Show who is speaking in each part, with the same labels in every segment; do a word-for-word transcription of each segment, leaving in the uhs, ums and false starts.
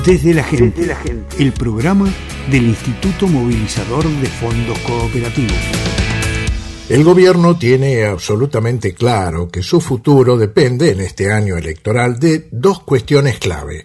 Speaker 1: Desde la gente, Desde la gente, el programa del Instituto Movilizador de Fondos Cooperativos.
Speaker 2: El gobierno tiene absolutamente claro que su futuro depende en este año electoral de dos cuestiones clave.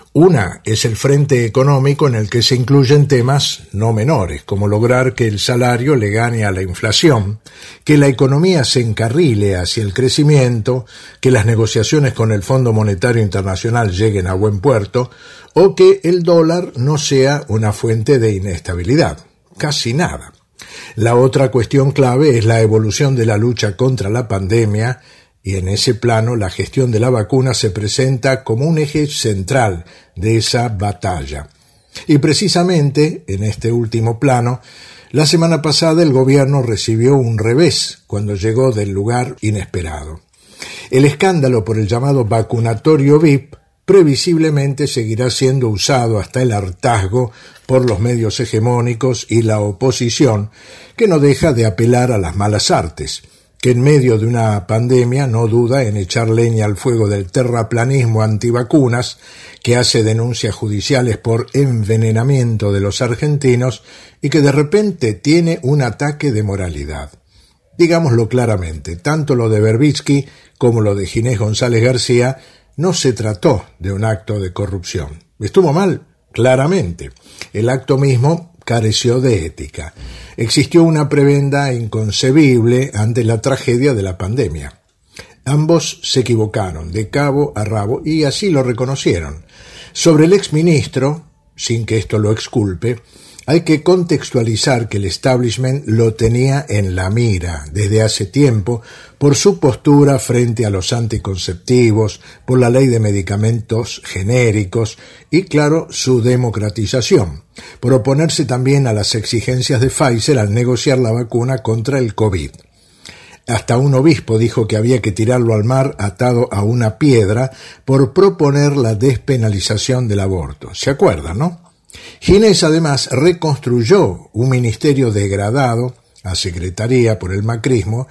Speaker 2: Una es el frente económico en el que se incluyen temas no menores, como lograr que el salario le gane a la inflación, que la economía se encarrile hacia el crecimiento, que las negociaciones con el Fondo Monetario Internacional lleguen a buen puerto, o que el dólar no sea una fuente de inestabilidad. Casi nada. La otra cuestión clave es la evolución de la lucha contra la pandemia, y en ese plano la gestión de la vacuna se presenta como un eje central de esa batalla. Y precisamente en este último plano, la semana pasada el gobierno recibió un revés cuando llegó del lugar inesperado. El escándalo por el llamado vacunatorio V I P previsiblemente seguirá siendo usado hasta el hartazgo por los medios hegemónicos y la oposición, que no deja de apelar a las malas artes, que en medio de una pandemia no duda en echar leña al fuego del terraplanismo antivacunas, que hace denuncias judiciales por envenenamiento de los argentinos y que de repente tiene un ataque de moralidad. Digámoslo claramente, tanto lo de Berbitsky como lo de Ginés González García no se trató de un acto de corrupción. ¿Estuvo mal? Claramente. El acto mismo careció de ética. Existió una prebenda inconcebible ante la tragedia de la pandemia. Ambos se equivocaron de cabo a rabo y así lo reconocieron. Sobre el exministro, sin que esto lo exculpe, hay que contextualizar que el establishment lo tenía en la mira desde hace tiempo por su postura frente a los anticonceptivos, por la ley de medicamentos genéricos y, claro, su democratización, por oponerse también a las exigencias de Pfizer al negociar la vacuna contra el COVID. Hasta un obispo dijo que había que tirarlo al mar atado a una piedra por proponer la despenalización del aborto. ¿Se acuerdan, no? Ginés además reconstruyó un ministerio degradado a secretaría por el macrismo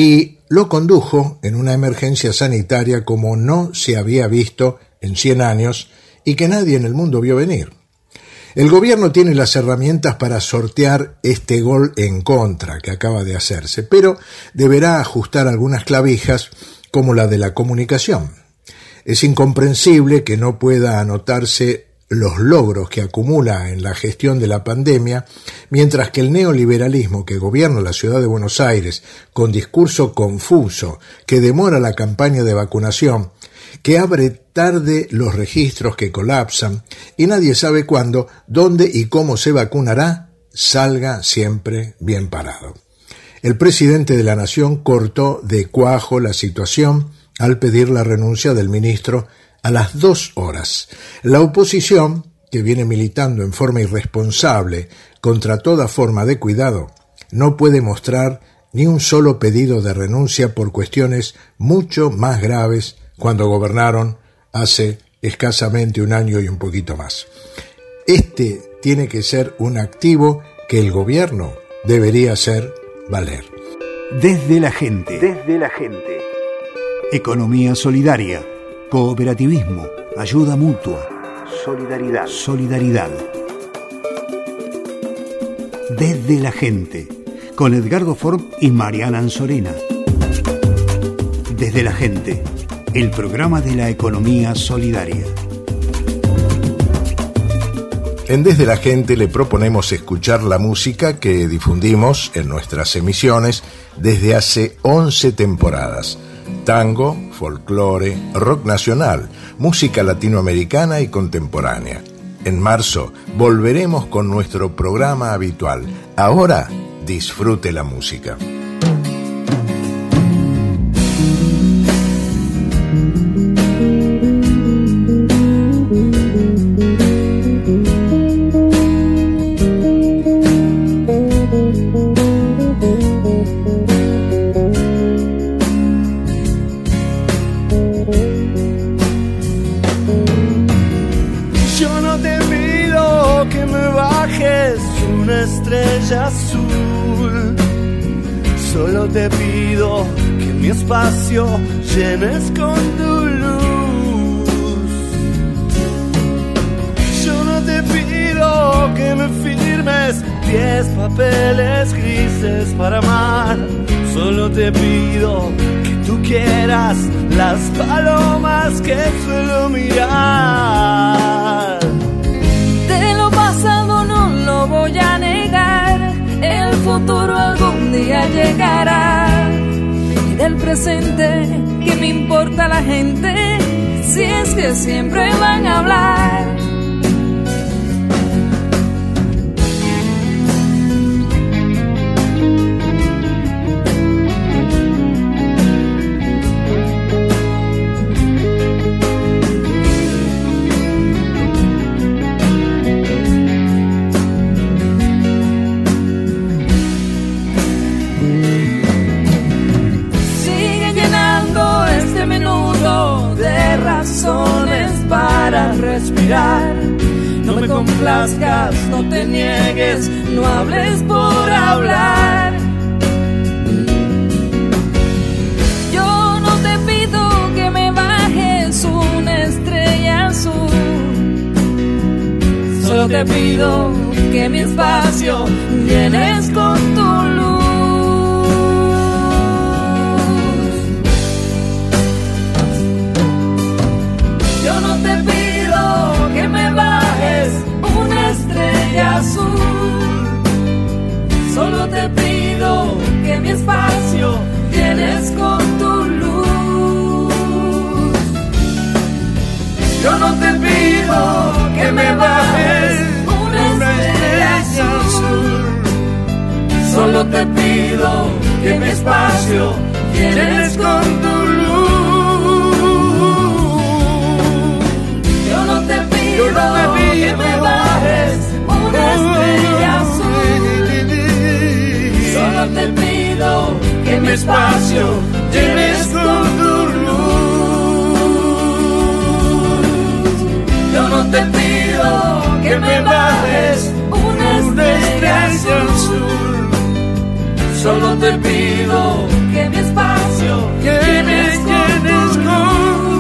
Speaker 2: y lo condujo en una emergencia sanitaria como no se había visto en cien años y que nadie en el mundo vio venir. El gobierno tiene las herramientas para sortear este gol en contra que acaba de hacerse, pero deberá ajustar algunas clavijas como la de la comunicación. Es incomprensible que no pueda anotarse los logros que acumula en la gestión de la pandemia, mientras que el neoliberalismo que gobierna la ciudad de Buenos Aires, con discurso confuso, que demora la campaña de vacunación, que abre tarde los registros que colapsan, y nadie sabe cuándo, dónde y cómo se vacunará, salga siempre bien parado. El presidente de la Nación cortó de cuajo la situación al pedir la renuncia del ministro a las dos horas. La oposición, que viene militando en forma irresponsable contra toda forma de cuidado, no puede mostrar ni un solo pedido de renuncia por cuestiones mucho más graves cuando gobernaron hace escasamente un año y un poquito más. Este tiene que ser un activo que el gobierno debería hacer valer.
Speaker 1: Desde la gente.
Speaker 3: Desde la gente.
Speaker 1: Economía solidaria. Cooperativismo, ayuda mutua,
Speaker 3: solidaridad,
Speaker 1: solidaridad. Desde la gente, con Edgardo Ford y Mariana Anzorena. Desde la gente, el programa de la economía solidaria.
Speaker 2: En Desde la Gente le proponemos escuchar la música que difundimos en nuestras emisiones desde hace once temporadas. Tango, folclore, rock nacional, música latinoamericana y contemporánea. En marzo volveremos con nuestro programa habitual. Ahora disfrute la música.
Speaker 4: Azul, solo te pido que mi espacio llenes con tu luz. tienes diez papeles grises para amar. Solo te pido que tú quieras las palomas que suelo mirar.
Speaker 5: De lo pasado no lo voy a negar, el futuro algún día llegará. Y del presente, ¿qué me importa la gente? Si es que siempre van a hablar. Para respirar, no me complazcas, no te niegues, no hables por hablar. Yo no te pido que me bajes una estrella azul, solo te pido que mi espacio llenes con tu luz. Yo no te pido que me bajes una estrella azul, solo te pido que mi espacio llenes con tu luz. Yo no te pido que me bajes una estrella azul, solo te pido que mi espacio llenes con tu luz. Yo no te pido, Yo no te pido que me bajes una estrella azul, solo te pido que mi espacio llenes con tu luz. Yo no te pido que me bajes una estrella azul, solo te pido que mi espacio llenes con tu luz.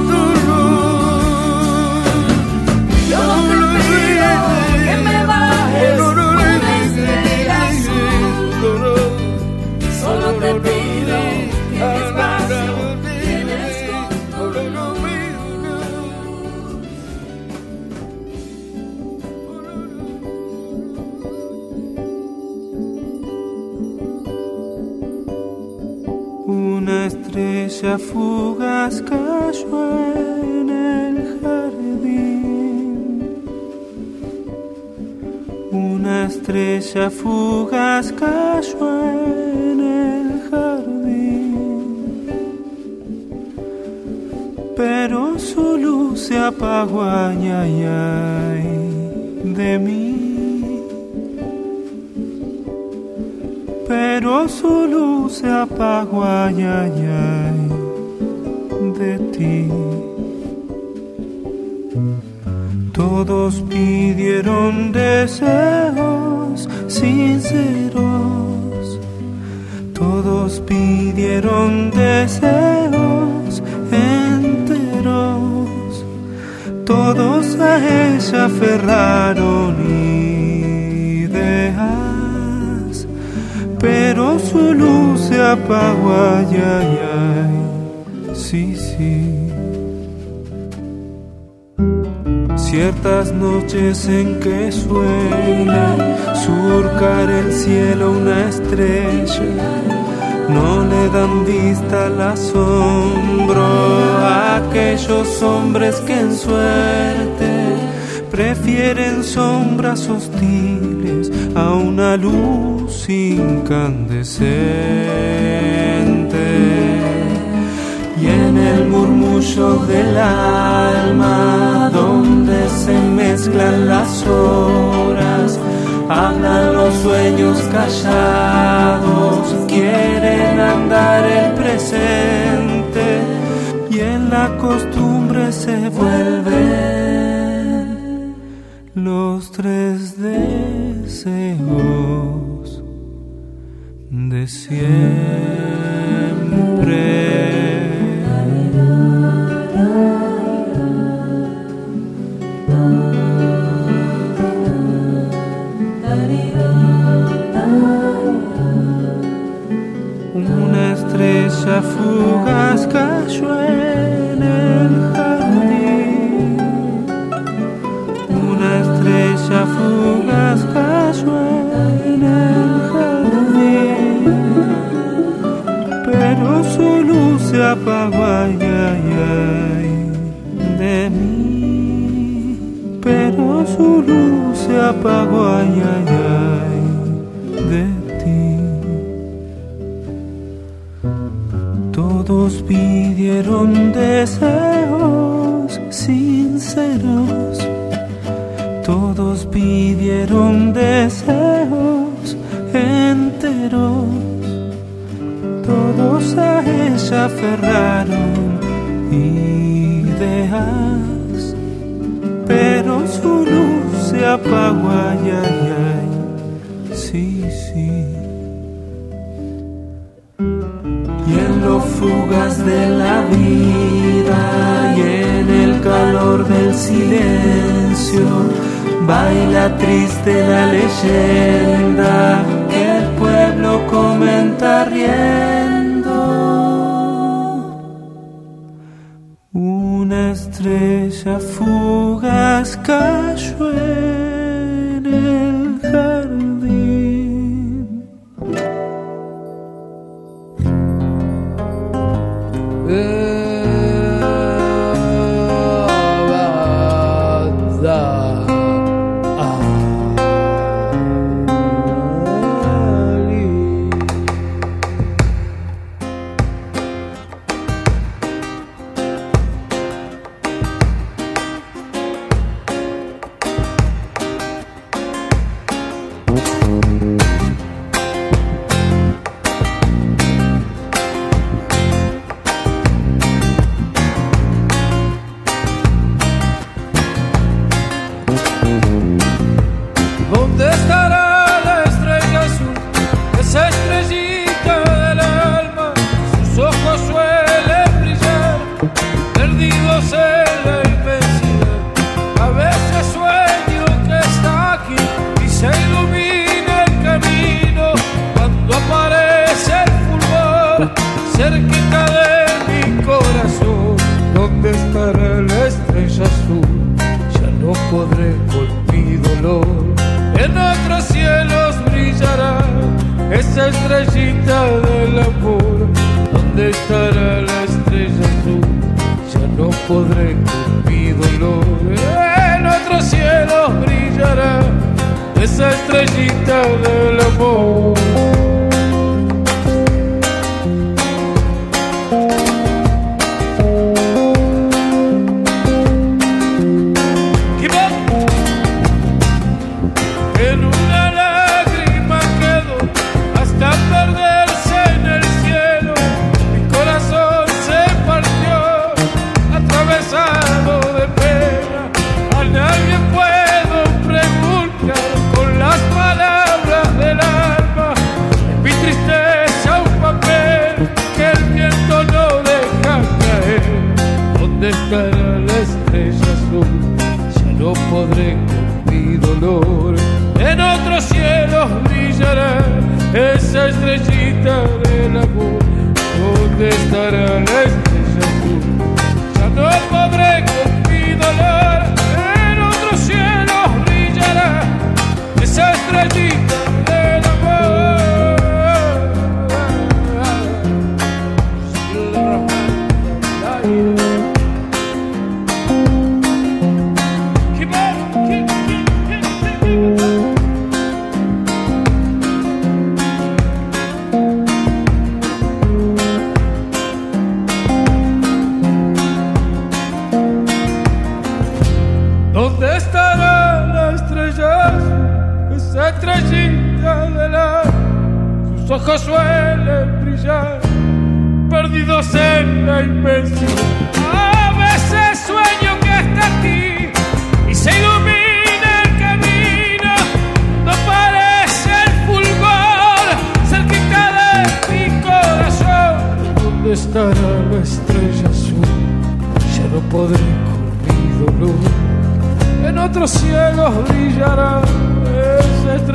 Speaker 5: Yo no te pido que me bajes una estrella azul, solo te pido que mi espacio llenes con tu luz.
Speaker 6: Una estrella fugaz cayó en el jardín. Una estrella fugaz cayó en el jardín, pero su luz se apagó, ay, ay, ay, de mí. Pero su luz se apagó, ay, ay, ay, de ti. Todos pidieron deseos sinceros, todos pidieron deseos enteros, todos a ella aferraron ideas, pero su luz se apagó, ay, ay, ay, sí, sí. Ciertas noches en que suele surcar el cielo una estrella, no le dan vista al asombro a aquellos hombres que en suerte prefieren sombras hostiles a una luz incandescente. Y en el murmullo del alma, donde se mezclan las horas, hablan los sueños callados, quieren andar el presente, y en la costumbre se vuelven los tres deseos de siempre. Hare estrella fugaz cayó en el jardín. Una estrella fugaz cayó en el jardín, pero su luz se apagó, ay, ay, ay, de mí. Pero su luz se apagó, ay, ay, ay, de ti. Todos pidieron deseos sinceros, todos pidieron deseos enteros, todos a ella aferraron ideas, pero su luz se apagó, ay, ay, ay, sí, sí. Y en lo fugaz de la vida y en el calor del silencio baila triste la leyenda que el pueblo comenta riendo. Una estrella fugaz cayó en el jardín.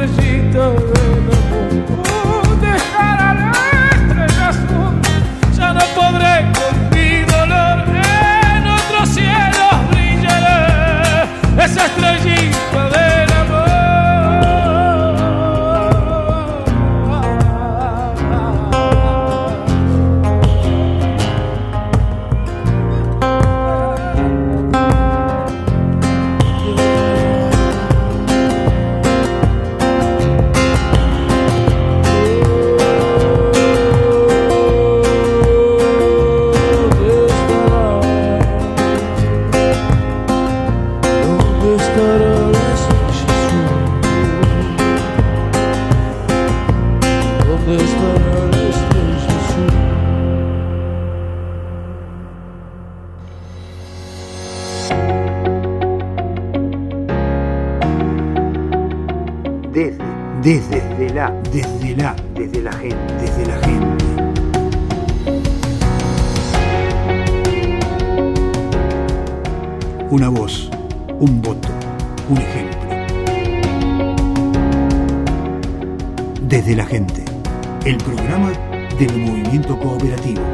Speaker 7: Ya
Speaker 6: chispa del amor.
Speaker 3: Desde, desde la,
Speaker 1: Desde la,
Speaker 3: desde la gente.
Speaker 1: desde la gente. Una voz, un voto, un ejemplo. Desde la gente, el programa del movimiento cooperativo.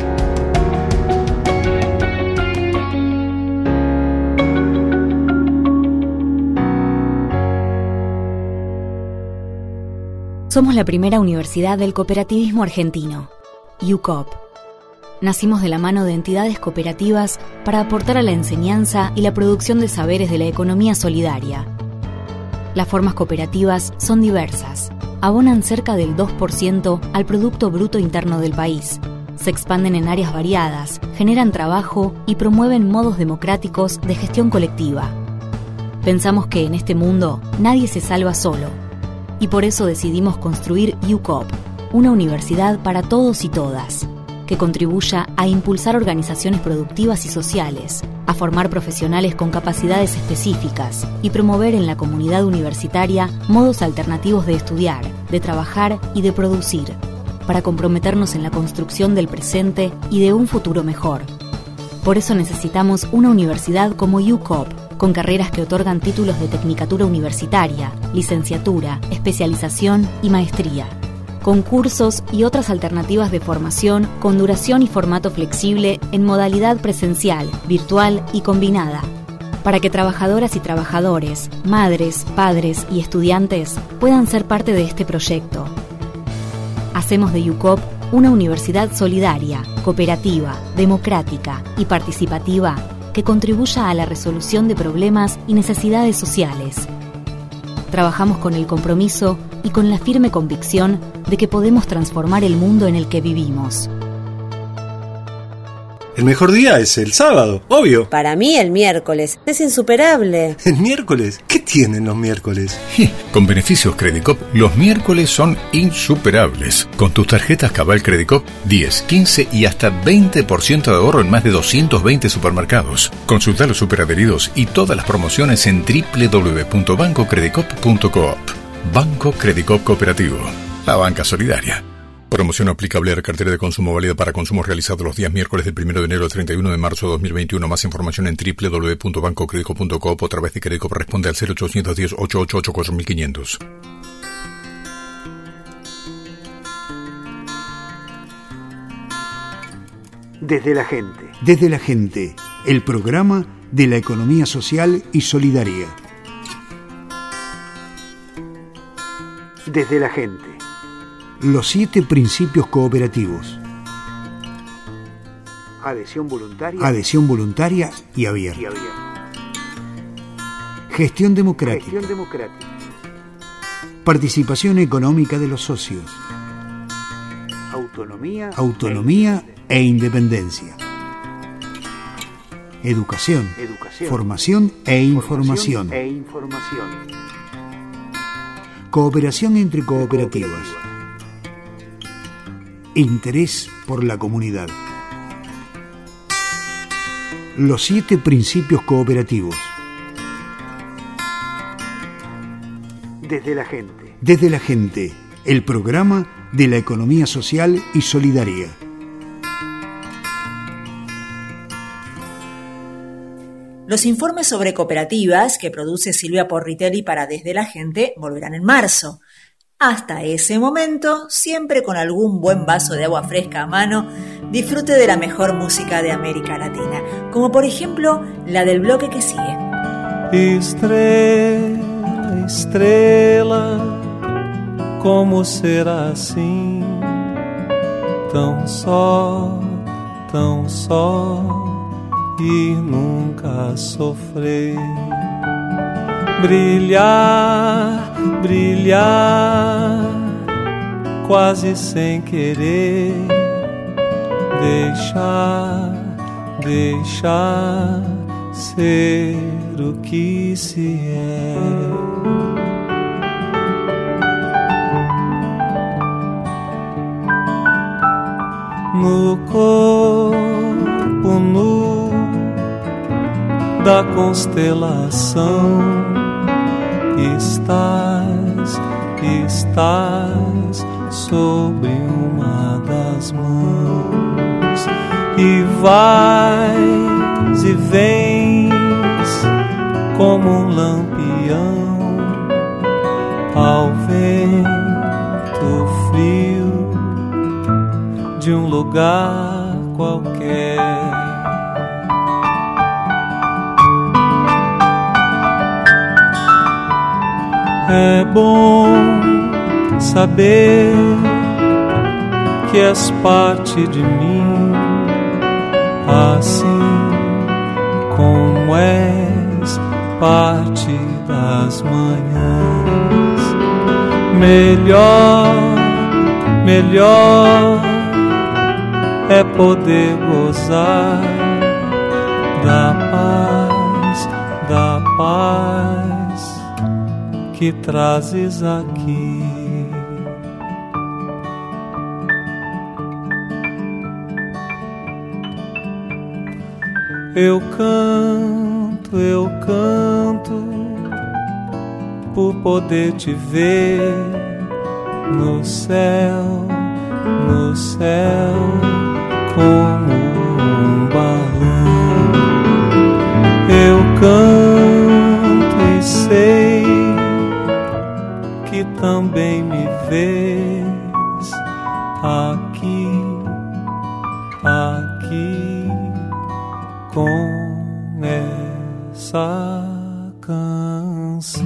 Speaker 7: Somos la primera universidad del cooperativismo argentino, U C O P. Nacimos de la mano de entidades cooperativas para aportar a la enseñanza y la producción de saberes de la economía solidaria. Las formas cooperativas son diversas, abonan cerca del dos por ciento al Producto Bruto Interno del país, se expanden en áreas variadas, generan trabajo y promueven modos democráticos de gestión colectiva. Pensamos que en este mundo nadie se salva solo, y por eso decidimos construir U C O P, una universidad para todos y todas, que contribuya a impulsar organizaciones productivas y sociales, a formar profesionales con capacidades específicas y promover en la comunidad universitaria modos alternativos de estudiar, de trabajar y de producir, para comprometernos en la construcción del presente y de un futuro mejor. Por eso necesitamos una universidad como U C O P, con carreras que otorgan títulos de tecnicatura universitaria, licenciatura, especialización y maestría, con cursos y otras alternativas de formación con duración y formato flexible en modalidad presencial, virtual y combinada, para que trabajadoras y trabajadores, madres, padres y estudiantes puedan ser parte de este proyecto. Hacemos de U C O P una universidad solidaria, cooperativa, democrática y participativa que contribuya a la resolución de problemas y necesidades sociales. Trabajamos con el compromiso y con la firme convicción de que podemos transformar el mundo en el que vivimos.
Speaker 8: El mejor día es el sábado, obvio.
Speaker 9: Para mí el miércoles es insuperable.
Speaker 8: ¿El miércoles? ¿Qué tienen los miércoles?
Speaker 10: Con beneficios Credicop, los miércoles son insuperables. Con tus tarjetas Cabal Credicop, diez, quince y hasta veinte por ciento de ahorro en más de doscientos veinte supermercados. Consulta los superadheridos y todas las promociones en doble u doble u doble u punto banco credicop punto coop. Banco Credicop Cooperativo, la banca solidaria. Promoción aplicable a la cartera de consumo válida para consumos realizados los días miércoles del primero de enero al treinta y uno de marzo de dos mil veintiuno. Más información en doble u doble u doble u punto banco credicop punto coop o a través de Credicop. Responde al cero ochocientos diez, ochocientos ochenta y ocho, cuatro mil quinientos.
Speaker 3: Desde la gente.
Speaker 1: Desde la gente, el programa de la economía social y solidaria.
Speaker 3: Desde la gente.
Speaker 1: Los siete principios cooperativos.
Speaker 3: Adhesión voluntaria.
Speaker 1: Adhesión voluntaria y abierta.
Speaker 3: Y abierta.
Speaker 1: Gestión democrática.
Speaker 3: Gestión democrática.
Speaker 1: Participación económica de los socios.
Speaker 3: Autonomía.
Speaker 1: Autonomía e independencia. Educación.
Speaker 3: Educación.
Speaker 1: Formación e información.
Speaker 3: Formación e información.
Speaker 1: Cooperación entre cooperativas. Interés por la comunidad. Los siete principios cooperativos.
Speaker 3: Desde la gente.
Speaker 1: Desde la gente, el programa de la economía social y solidaria.
Speaker 9: Los informes sobre cooperativas que produce Silvia Porritelli para Desde la Gente volverán en marzo. Hasta ese momento, siempre con algún buen vaso de agua fresca a mano, disfrute de la mejor música de América Latina, como por ejemplo la del bloque que sigue.
Speaker 6: Estrela, estrela, como será assim? Tão só, tão só e nunca sofrer. Brilhar, brilhar, quase sem querer. Deixar, deixar ser o que se é. No corpo nu da constelação estás, estás sobre uma das mãos e vais e vens como um lampião ao vento frio de um lugar qualquer. É bom saber que és parte de mim, assim como és parte das manhãs. Melhor, melhor é poder gozar da paz, da paz que trazes aqui. Eu canto, eu canto por poder te ver no céu, no céu, como um balão. Eu canto e sei que também me vês aqui, aqui com essa canção.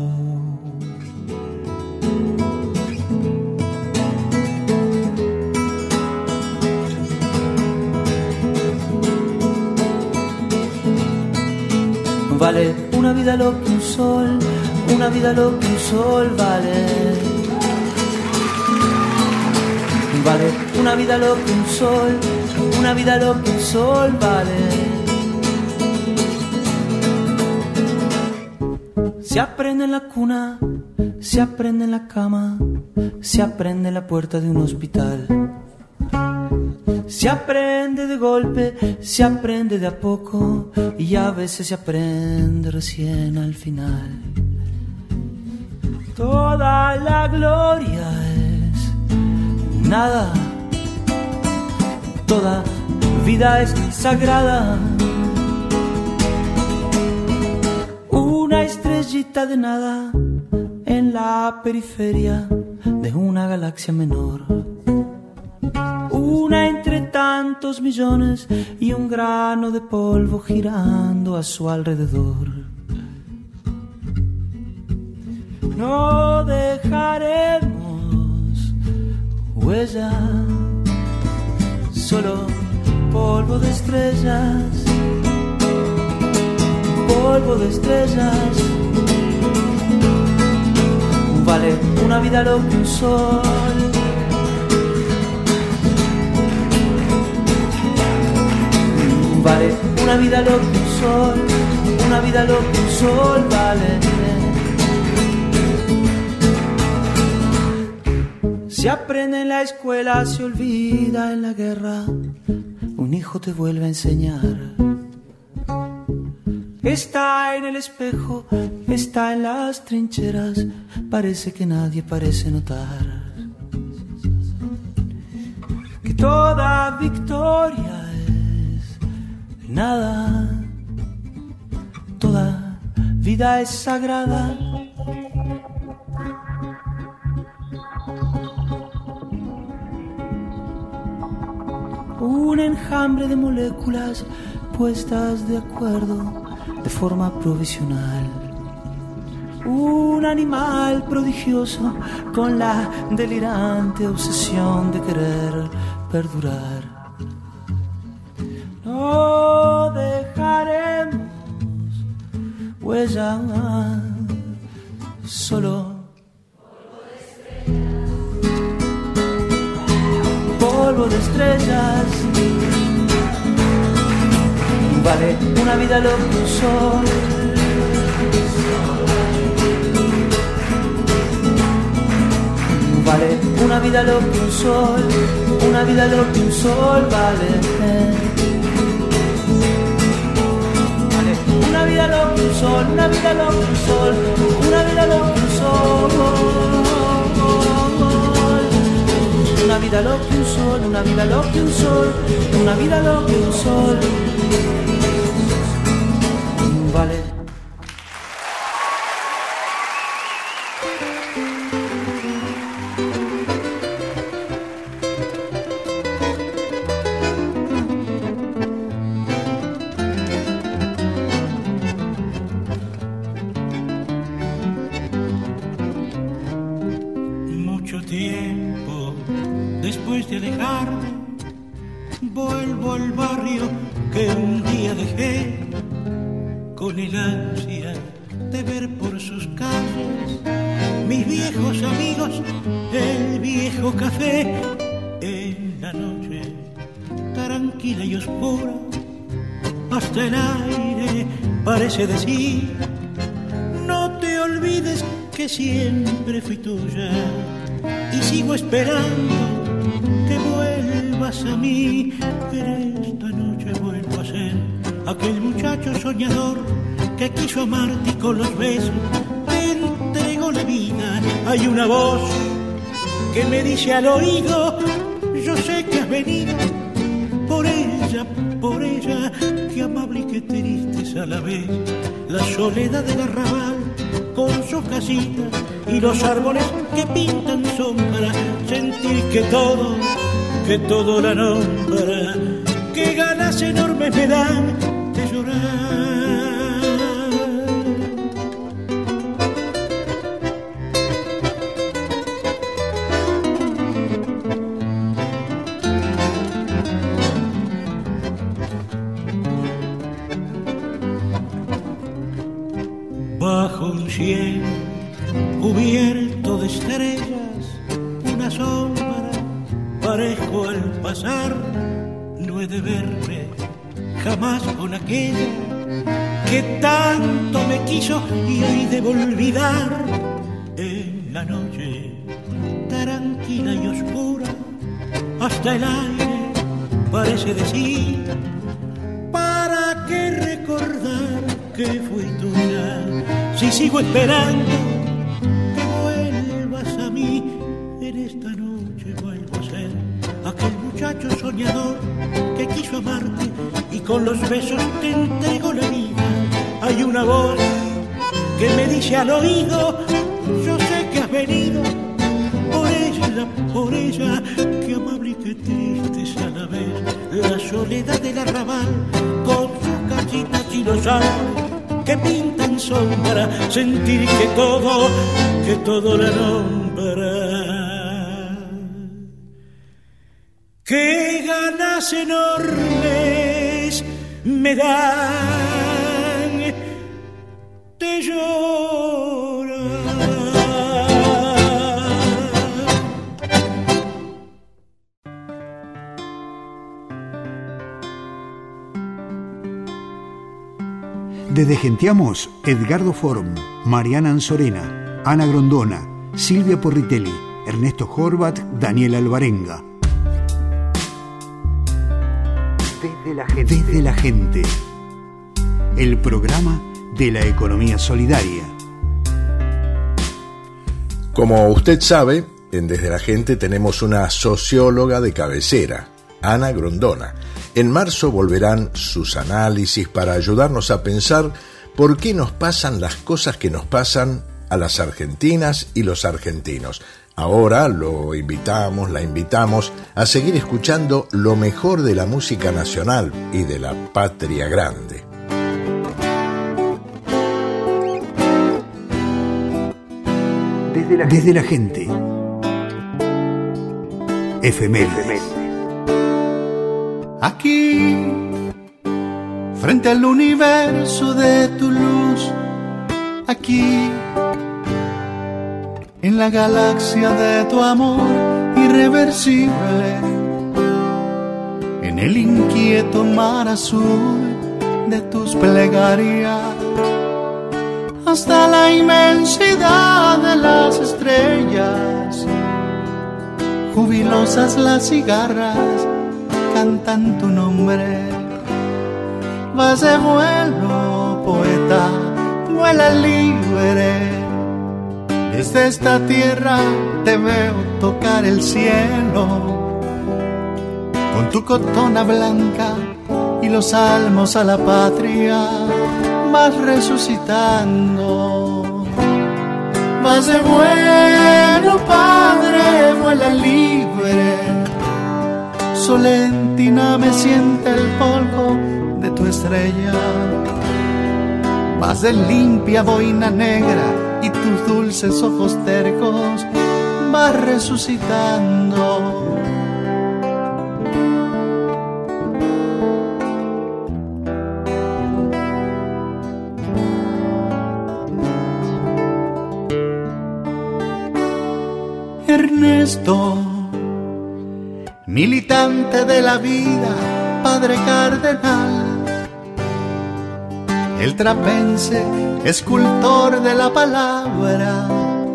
Speaker 11: Vale una vida lo que un sol, una vida lo que un sol vale. Vale una vida lo que un sol, una vida lo que un sol vale. Se aprende en la cuna, se aprende en la cama, se aprende en la puerta de un hospital. Se aprende de golpe, se aprende de a poco y a veces se aprende recién al final. Toda la gloria es nada, toda vida es sagrada. Una estrellita de nada en la periferia de una galaxia menor. Una entre tantos millones y un grano de polvo girando a su alrededor. No dejaremos huella, solo polvo de estrellas, polvo de estrellas. Vale una vida lo que un sol. Vale una vida lo que un sol, una vida lo que un sol vale. Se aprende en la escuela, se olvida en la guerra. Un hijo te vuelve a enseñar. Está en el espejo, está en las trincheras. Parece que nadie parece notar que toda victoria nada, toda vida es sagrada. Un enjambre de moléculas puestas de acuerdo de forma provisional. Un animal prodigioso con la delirante obsesión de querer perdurar. No dejaremos huella, solo polvo de estrellas. Vale una vida lo que un sol. Vale una vida lo que un sol, una vida lo que un sol vale. Vale una vida lo que un sol, una vida lo que un sol, una vida lo que un sol. Una vida lo que un sol, una vida lo que un sol, una vida lo que un sol vale.
Speaker 12: Mucho tiempo después de alejarme, vuelvo al barrio que un día dejé, con el ansia de ver por sus calles mis viejos amigos, el viejo café. En la noche tranquila y oscura, hasta el aire parece decir: no te olvides que siempre fui tuya, y sigo esperando que vuelvas a mí. En esta noche vuelvo a ser aquel muchacho soñador que quiso amarte y con los besos te entregó la vida. Hay una voz que me dice al oído: yo sé que has venido por ella, por ella. Qué amable y qué triste es a la vez la soledad del arrabal, con sus casitas y los árboles que pintan sombra. Sentir que todo, que todo la nombra. Qué ganas enormes me dan de llorar. Bajo un cielo cubierto de estrellas, una sombra parejo al pasar. No he de verme jamás con aquella que tanto me quiso y hoy debo olvidar. En la noche tranquila y oscura, hasta el aire parece decir: ¿para qué recordar que fui tuya? Si sigo esperando que vuelvas a mí. En esta noche vuelvo a ser aquel muchacho soñador que quiso amarte y con los besos te entregó la vida. Hay una voz que me dice al oído: yo sé que has venido por ella, por ella. Qué amable y qué triste es a la vez la soledad del arrabal, con sus casitas y los árboles que pintan sombra. Sentir que todo, que todo la nombra. Qué ganas enormes me dan de llorar.
Speaker 1: Desde Genteamos, Edgardo Form, Mariana Anzorena, Ana Grondona, Silvia Porritelli, Ernesto Horvat, Daniel Alvarenga. Desde la gente. Desde la gente. El programa de la economía solidaria.
Speaker 2: Como usted sabe, en Desde la Gente tenemos una socióloga de cabecera, Ana Grondona. En marzo volverán sus análisis para ayudarnos a pensar por qué nos pasan las cosas que nos pasan a las argentinas y los argentinos. Ahora lo invitamos, la invitamos a seguir escuchando lo mejor de la música nacional y de la patria grande.
Speaker 1: Desde la, Desde la gente. Efemérides.
Speaker 12: Aquí, frente al universo de tu luz, aquí, en la galaxia de tu amor irreversible, en el inquieto mar azul de tus plegarias, hasta la inmensidad de las estrellas, jubilosas las cigarras cantan tu nombre. Vas de vuelo, poeta, vuela libre. Desde esta tierra te veo tocar el cielo, con tu cotona blanca y los salmos a la patria vas resucitando. Vas de vuelo, padre, vuela libre. Solentina me siente el polvo de tu estrella. Vas de limpia boina negra y tus dulces ojos tercos vas resucitando. Ernesto, militante de la vida, padre cardenal, el trapense, escultor de la palabra,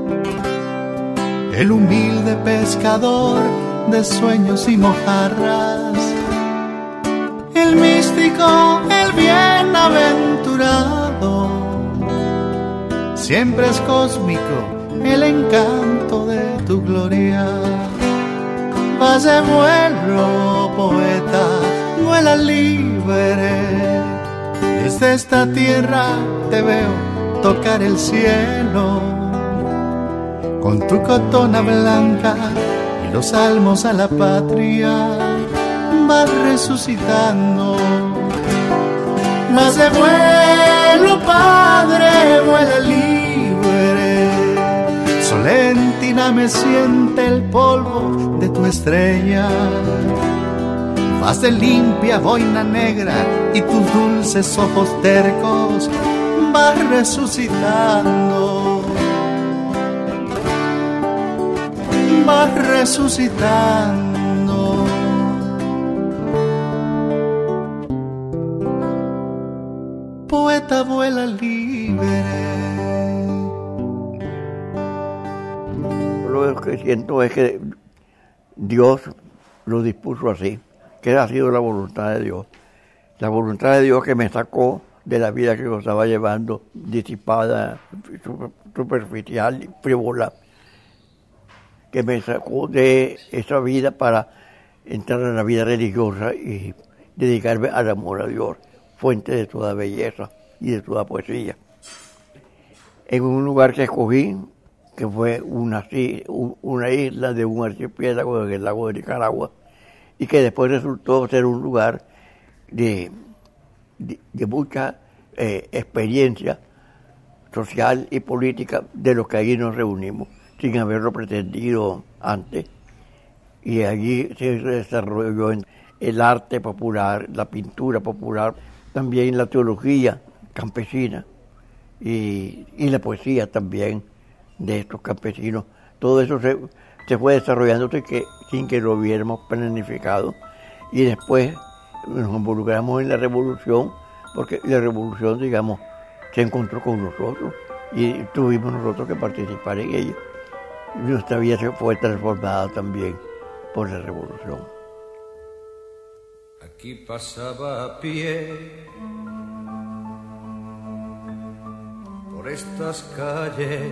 Speaker 12: el humilde pescador de sueños y mojarras, el místico, el bienaventurado, siempre es cósmico el encanto de tu gloria. Vas de vuelo, poeta, vuela libre. Desde esta tierra te veo tocar el cielo, con tu cotona blanca y los salmos a la patria vas resucitando. Vas de vuelo, padre, vuela libre. Solentina me siente el polvo de tu estrella. Vas de limpia boina negra y tus dulces ojos tercos vas resucitando. Vas resucitando. Poeta, vuela libre.
Speaker 13: Lo que siento es que Dios lo dispuso así, que ha sido la voluntad de Dios. La voluntad de Dios que me sacó de la vida que yo estaba llevando, disipada, superficial, frívola, que me sacó de esa vida para entrar en la vida religiosa y dedicarme al amor a Dios, fuente de toda belleza y de toda poesía. En un lugar que escogí, que fue una, una isla de un archipiélago en el lago de Nicaragua, y que después resultó ser un lugar de, de, de mucha eh, experiencia social y política de los que allí nos reunimos, sin haberlo pretendido antes. Y allí se desarrolló el arte popular, la pintura popular, también la teología campesina y, y la poesía también de estos campesinos. Todo eso se, se fue desarrollando sin que, sin que lo hubiéramos planificado, y después nos involucramos en la revolución, porque la revolución, digamos, se encontró con nosotros y tuvimos nosotros que participar en ella. Nuestra vida se fue transformada también por la revolución.
Speaker 14: Aquí pasaba a pie por estas calles,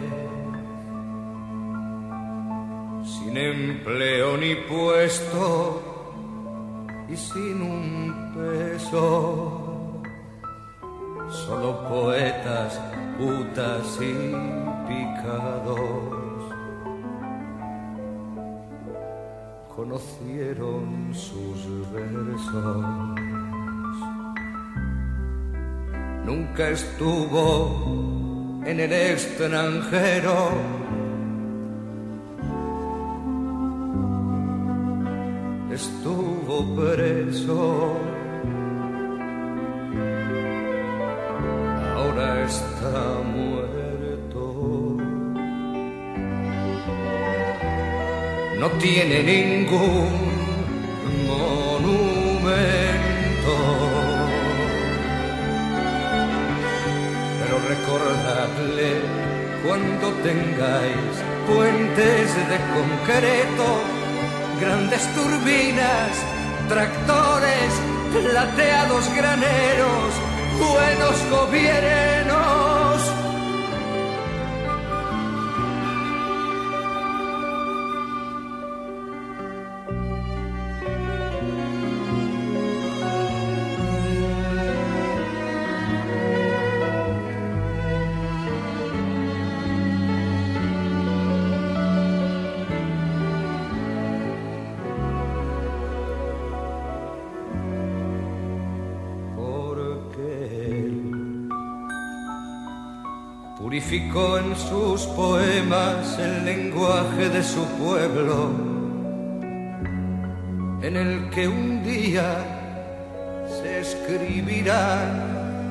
Speaker 14: sin empleo ni puesto y sin un peso, solo poetas, putas y picados conocieron sus versos. Nunca estuvo en el extranjero preso. Ahora está muerto. No tiene ningún monumento, pero recordadle cuando tengáis puentes de concreto, grandes turbinas, tractores, plateados graneros, buenos gobiernos. Purificó en sus poemas el lenguaje de su pueblo, en el que un día se escribirán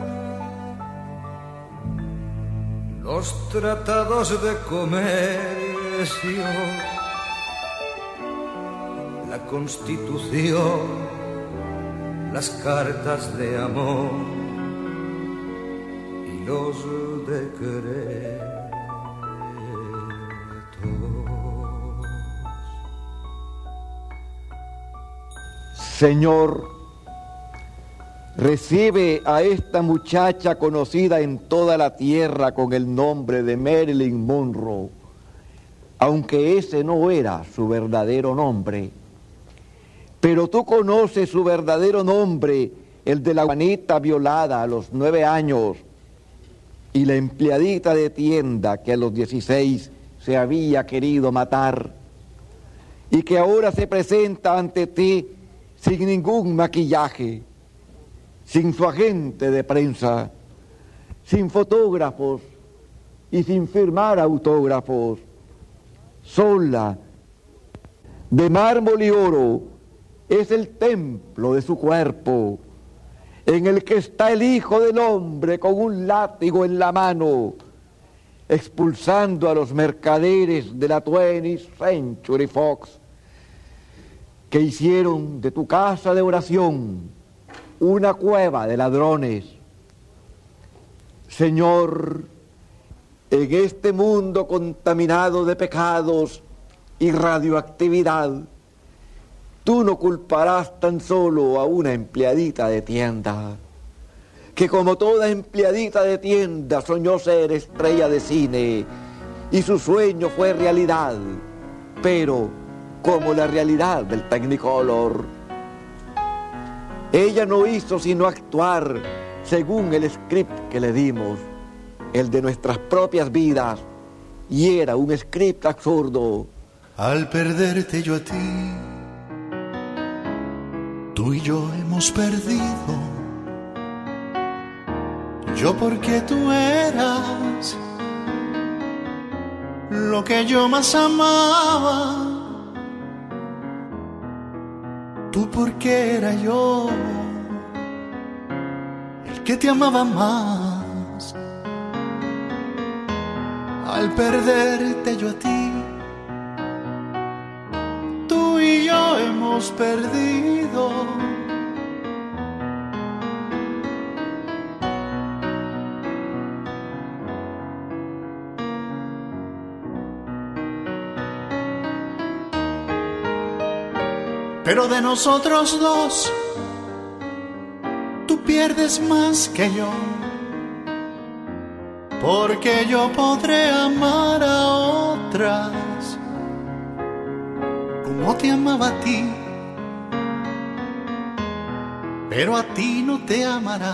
Speaker 14: los tratados de comercio, la Constitución, las cartas de amor y los decretos.
Speaker 15: Señor, recibe a esta muchacha conocida en toda la tierra con el nombre de Marilyn Monroe, aunque ese no era su verdadero nombre. Pero tú conoces su verdadero nombre, el de la Juanita violada a los nueve años, y la empleadita de tienda que a los dieciséis se había querido matar, y que ahora se presenta ante ti sin ningún maquillaje, sin su agente de prensa, sin fotógrafos y sin firmar autógrafos, sola, de mármol y oro, es el templo de su cuerpo, en el que está el Hijo del Hombre con un látigo en la mano, expulsando a los mercaderes de la twentieth Century Fox, que hicieron de tu casa de oración una cueva de ladrones. Señor, en este mundo contaminado de pecados y radioactividad, tú no culparás tan solo a una empleadita de tienda, que como toda empleadita de tienda soñó ser estrella de cine y su sueño fue realidad, pero como la realidad del Technicolor, ella no hizo sino actuar según el script que le dimos, el de nuestras propias vidas, y era un script absurdo.
Speaker 16: Al perderte yo a ti, tú y yo hemos perdido. Yo porque tú eras lo que yo más amaba, tú porque era yo el que te amaba más. Al perderte yo a ti, tú y yo hemos perdido. Pero de nosotros dos, tú pierdes más que yo, porque yo podré amar a otras como te amaba a ti, pero a ti no te amará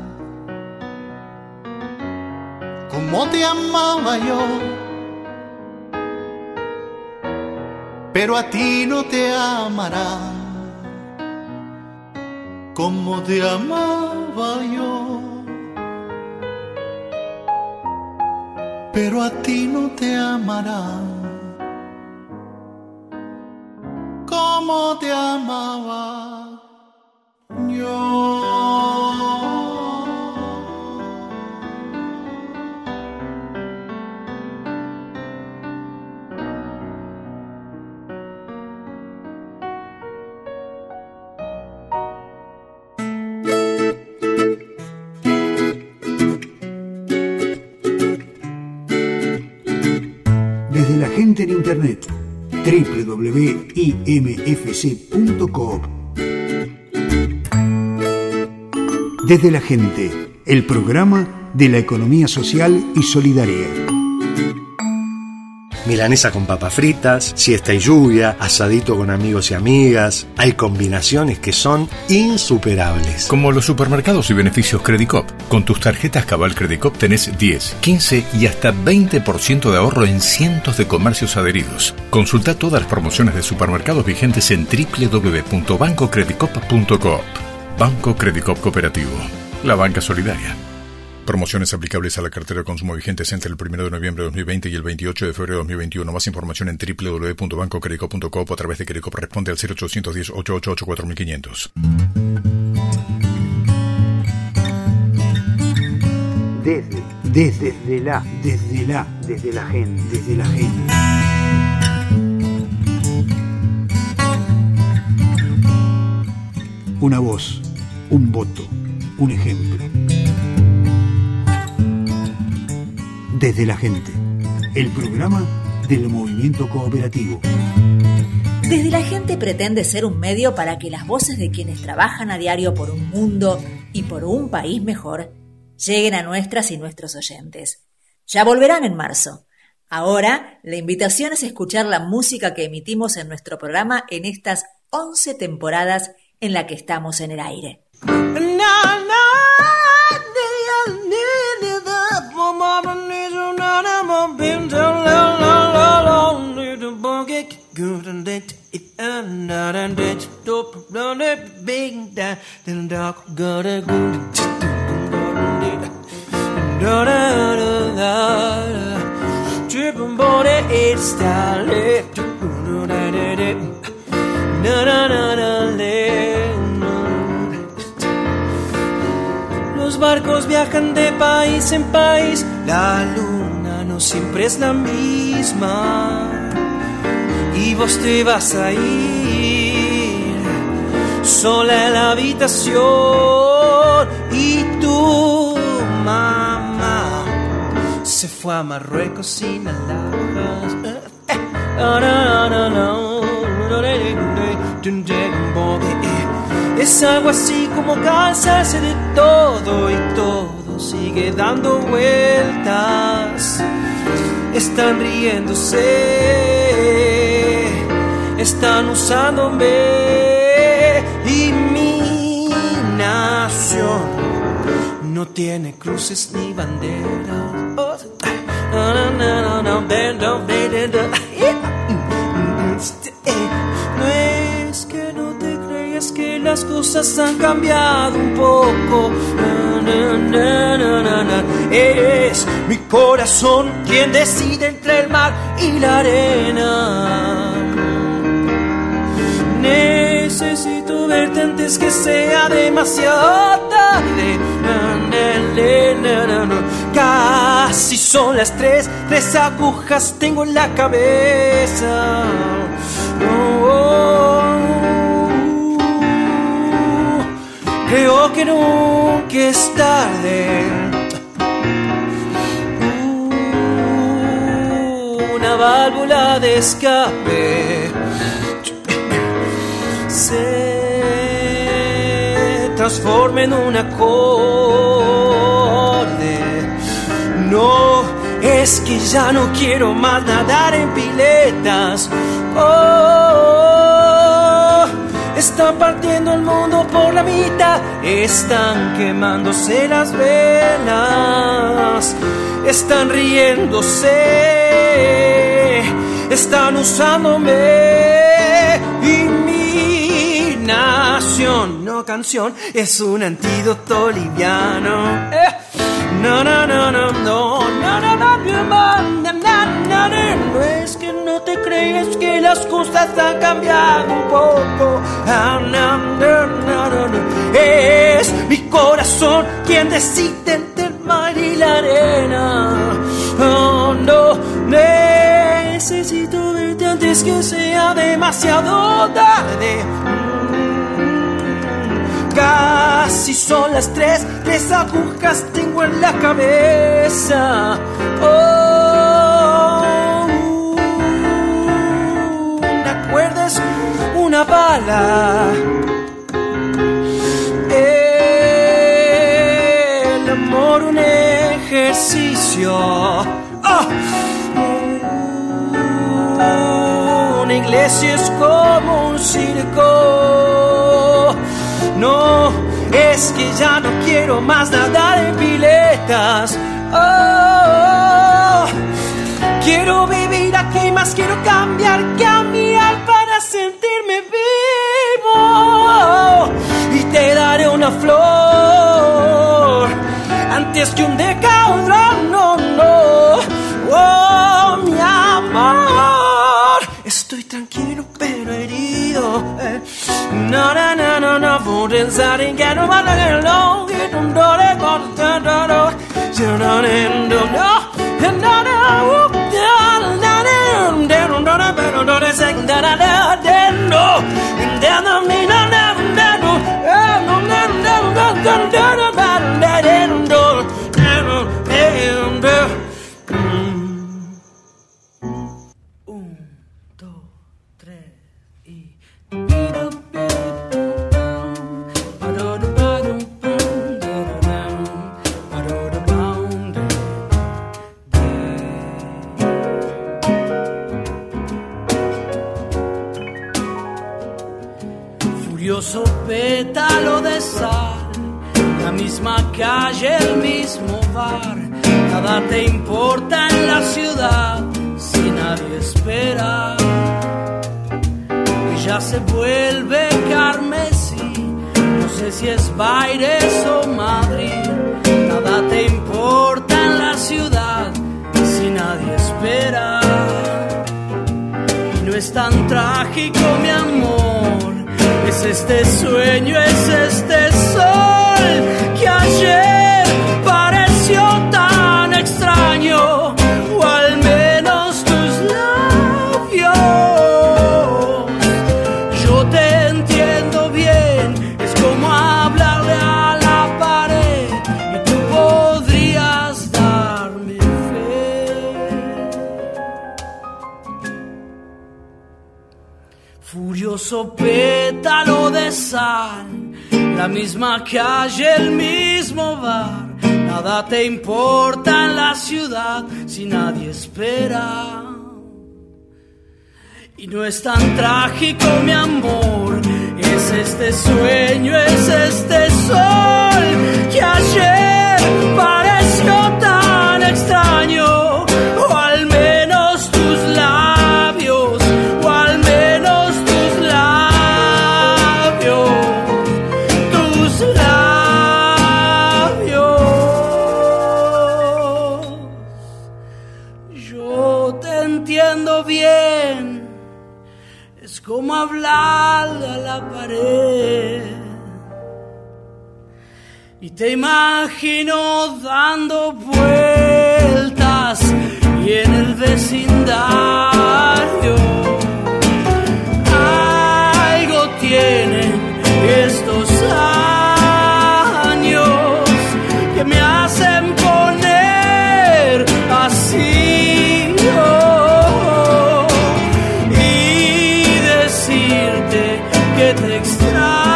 Speaker 16: como te amaba yo, pero a ti no te amará como te amaba yo, pero a ti no te amará como como te amaba yo.
Speaker 1: Desde la gente en internet, doble u doble u doble u punto i m f c punto coop. Desde la gente, el programa de la economía social y solidaria.
Speaker 8: Milanesa con papas fritas, siesta y lluvia, asadito con amigos y amigas. Hay combinaciones que son insuperables.
Speaker 10: Como los supermercados y beneficios Credicop. Con tus tarjetas Cabal Credicop tenés diez, quince y hasta veinte por ciento de ahorro en cientos de comercios adheridos. Consulta todas las promociones de supermercados vigentes en doble u doble u doble u punto banco credicop punto coop. Banco Credicop Cooperativo. La banca solidaria. Promociones aplicables a la cartera de consumo vigentes entre el primero de noviembre de dos mil veinte y el veintiocho de febrero de dos mil veintiuno. Más información en doble u doble u doble u punto banco credicop punto coop o a través de Credicop. Responde al cero ochocientos diez, ochocientos ochenta y ocho, cuatro mil quinientos.
Speaker 1: Desde, desde, desde la, desde la, desde la gente, desde la gente. Una voz, un voto, un ejemplo. Desde la gente, el programa del movimiento cooperativo.
Speaker 9: Desde la gente pretende ser un medio para que las voces de quienes trabajan a diario por un mundo y por un país mejor lleguen a nuestras y nuestros oyentes. Ya volverán en marzo. Ahora, la invitación es escuchar la música que emitimos en nuestro programa en estas once temporadas en la que estamos en el aire.
Speaker 11: Los barcos viajan de país en país, la luna no siempre es la misma. Y vos te vas a ir sola en la habitación y tu mamá se fue a Marruecos sin alhajas. Es algo así como cansarse de todo y todo sigue dando vueltas. Están riéndose, están usándome y mi nación no tiene cruces ni banderas. Oh, no, no, no, no, no, no es que no te creas que las cosas han cambiado un poco. No, no, no, no, no, no. Es mi corazón quien decide entre el mar y la arena. Necesito verte antes que sea demasiado tarde. No, no, no, no. Casi son las tres, tres agujas tengo en la cabeza. Oh, oh, oh. Creo que nunca es tarde. Uh, una válvula de escape se transforma en un acorde. No, es que ya no quiero más nadar en piletas. Oh, están partiendo el mundo por la mitad, están quemándose las velas, están riéndose, están usándome y mi nación, no canción, es un antídoto liviano. Eh. No, no, no, no, no, no, no, no, no, no, no, no, no es es que no te crees que las cosas han cambiado un poco. Ah, no, no, no, no, no. Es mi corazón quien decide entre el mar y la arena. Oh, no, necesito verte antes que sea demasiado tarde. Casi son las tres, tres agujas tengo en la cabeza. Oh, una cuerda es una bala. El amor un ejercicio. Oh, una iglesia es como un circo. No, es que ya no quiero más nadar en piletas. Oh, quiero vivir aquí, más quiero cambiar, cambiar para sentirme vivo. Y te daré una flor antes que un decaudrón, no, no. Oh, mi amor, estoy tranquilo pero herido. Eh. No, no, no, no, no, for inside and get on my long, get on the door, no, no, no, you know, no, no, no, no, furioso pétalo de sal, la misma calle, el mismo bar. Nada te importa en la ciudad si nadie espera. Ella se vuelve carmesí, no sé si es Baires o Madrid. Nada te importa en la ciudad si nadie espera. Y no es tan trágico, mi amor. Es este sueño, es este sol que ayer pareció tan extraño, o al menos tus labios. Yo te entiendo bien, es como hablarle a la pared y tú podrías darme fe. Furioso pétalo de sal, la misma calle, el mismo bar. Nada te importa en la ciudad si nadie espera. Y no es tan trágico, mi amor. Es este sueño, es este sol que ayer pareció tan extraño, o al menos tus labios, o al menos tus labios, tus labios. Yo te entiendo bien, es como hablarle a la pared. Y te imagino dando vueltas y en el vecindario. Algo tienen estos años que me hacen poner así. Oh, y decirte que te extraño.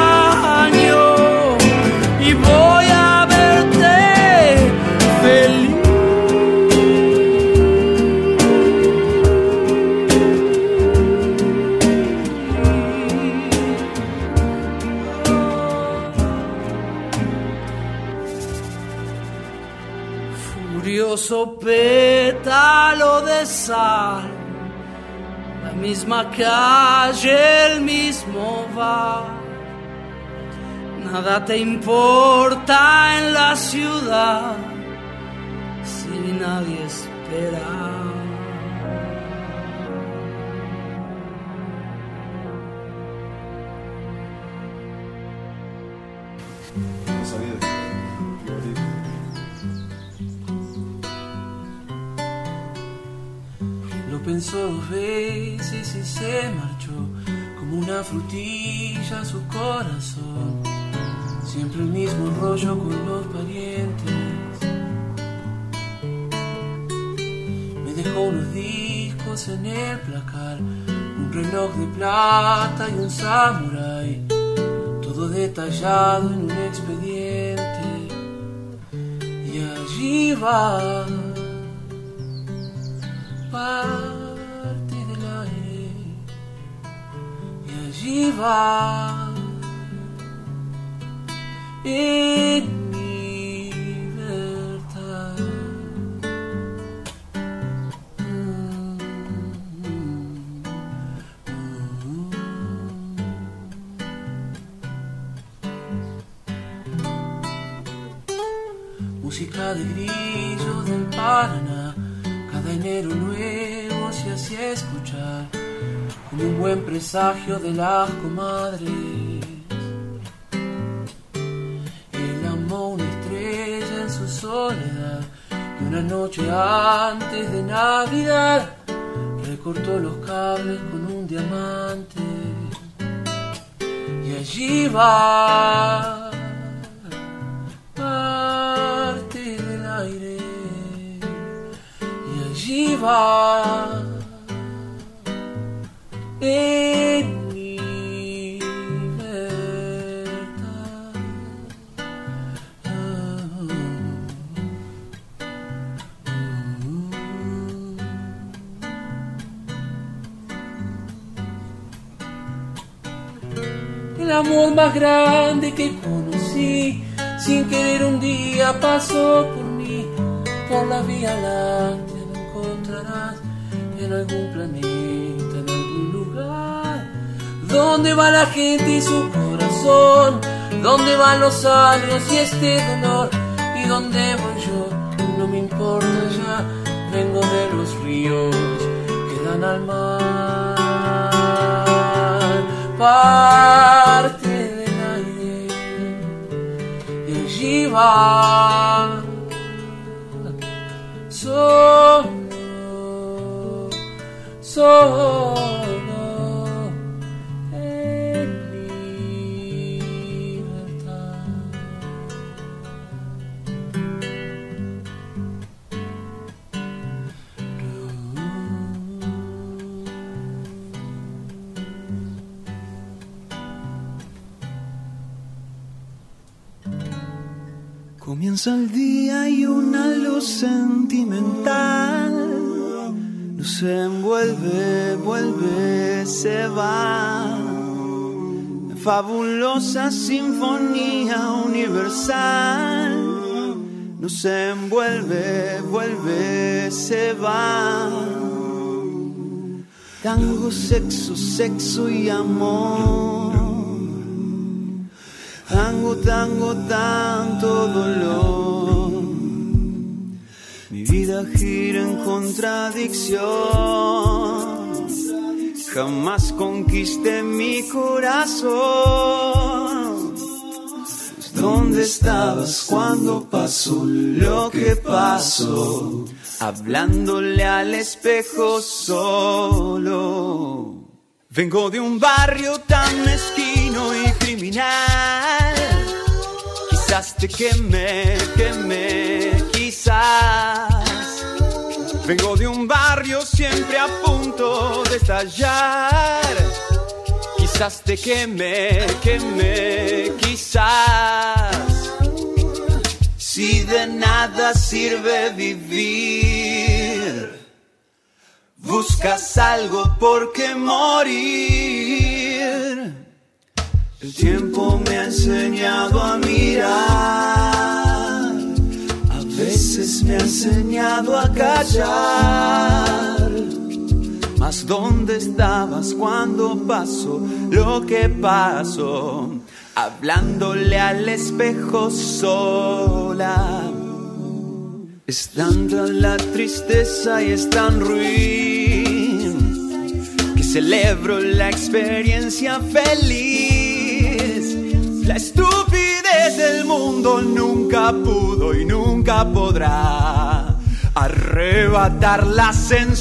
Speaker 11: Pétalo de sal, la misma calle, el mismo bar. Nada te importa en la ciudad si nadie espera. Lo pensó dos veces y se marchó como una frutilla a su corazón. Siempre el mismo rollo con los parientes. Me dejó unos discos en el placar, un reloj de plata y un samurái, todo detallado en un expediente. Y allí va parte del aire, y allí va en mi libertad. Mm, mm, mm. Música de grillos del Paraná, cada enero nuevo se hacía escuchar como un buen presagio de las comadres. Una estrella en su soledad y una noche antes de Navidad recortó los cables con un diamante. Y allí va parte del aire, y allí va en el amor más grande que conocí, sin querer un día pasó por mí. Por la Vía Láctea lo encontrarás en algún planeta, en algún lugar. ¿Dónde va la gente y su corazón? ¿Dónde van los años y este dolor? ¿Y dónde voy yo? No me importa ya, vengo de los ríos que dan al mar. Parte del aire, y allí va solo, solo en libertad.
Speaker 17: Comienza el día y una luz sentimental nos envuelve, vuelve, se va. Fabulosa sinfonía universal nos envuelve, vuelve, se va. Tango, sexo, sexo y amor. Tango, tango, tanto dolor. Mi vida gira en contradicción. Jamás conquisté mi corazón. ¿Dónde estabas cuando pasó lo que pasó? Hablándole al espejo solo. Vengo de un barrio tan mezquino y criminal. Quizás te quemé, quemé, quizás. Vengo de un barrio siempre a punto de estallar. Quizás te quemé, quemé, quizás. Si de nada sirve vivir, buscas algo por qué morir. El tiempo me ha enseñado a mirar, a veces me ha enseñado a callar. Mas ¿dónde estabas cuando pasó lo que pasó? Hablándole al espejo sola. Es tanta la tristeza y es tan ruin que celebro la experiencia feliz. La estupidez vez el mundo nunca pudo y nunca podrá arrebatar la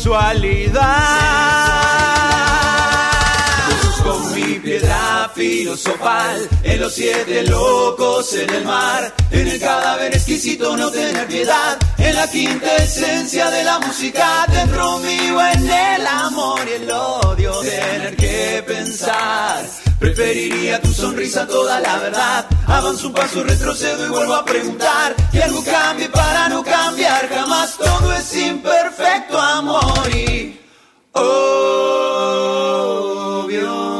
Speaker 17: sensualidad. Busco mi piedra filosofal en los siete locos en el mar, en el cadáver exquisito no tener piedad, en la quinta esencia de la música, dentro mío en el amor y el odio, tener que pensar. Preferiría tu sonrisa toda la verdad. Avanzo un paso, retrocedo y vuelvo a preguntar que algo cambie para no cambiar jamás. Todo es imperfecto, amor, y obvio.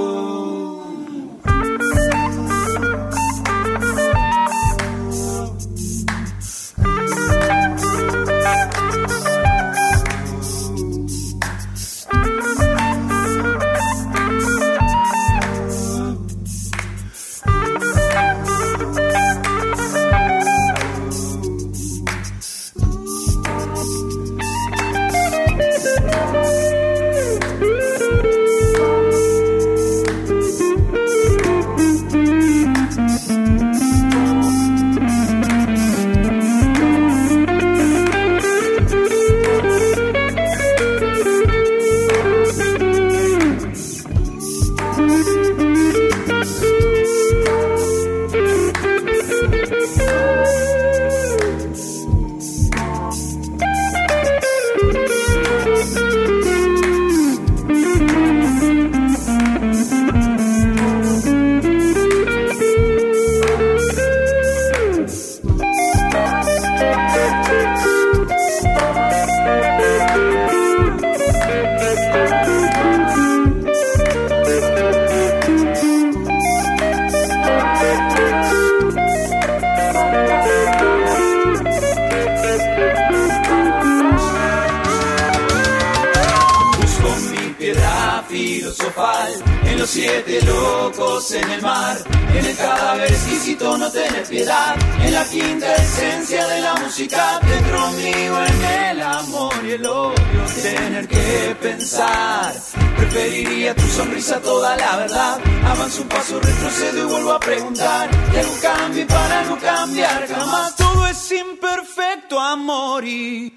Speaker 17: En los siete locos en el mar, en el cadáver exquisito no tener piedad, en la quinta esencia de la música, dentro mío en el amor y el odio, tener que pensar. Preferiría tu sonrisa toda la verdad. Avanzo un paso, retrocedo y vuelvo a preguntar que algo cambie para no cambiar jamás. Todo es imperfecto, amor, y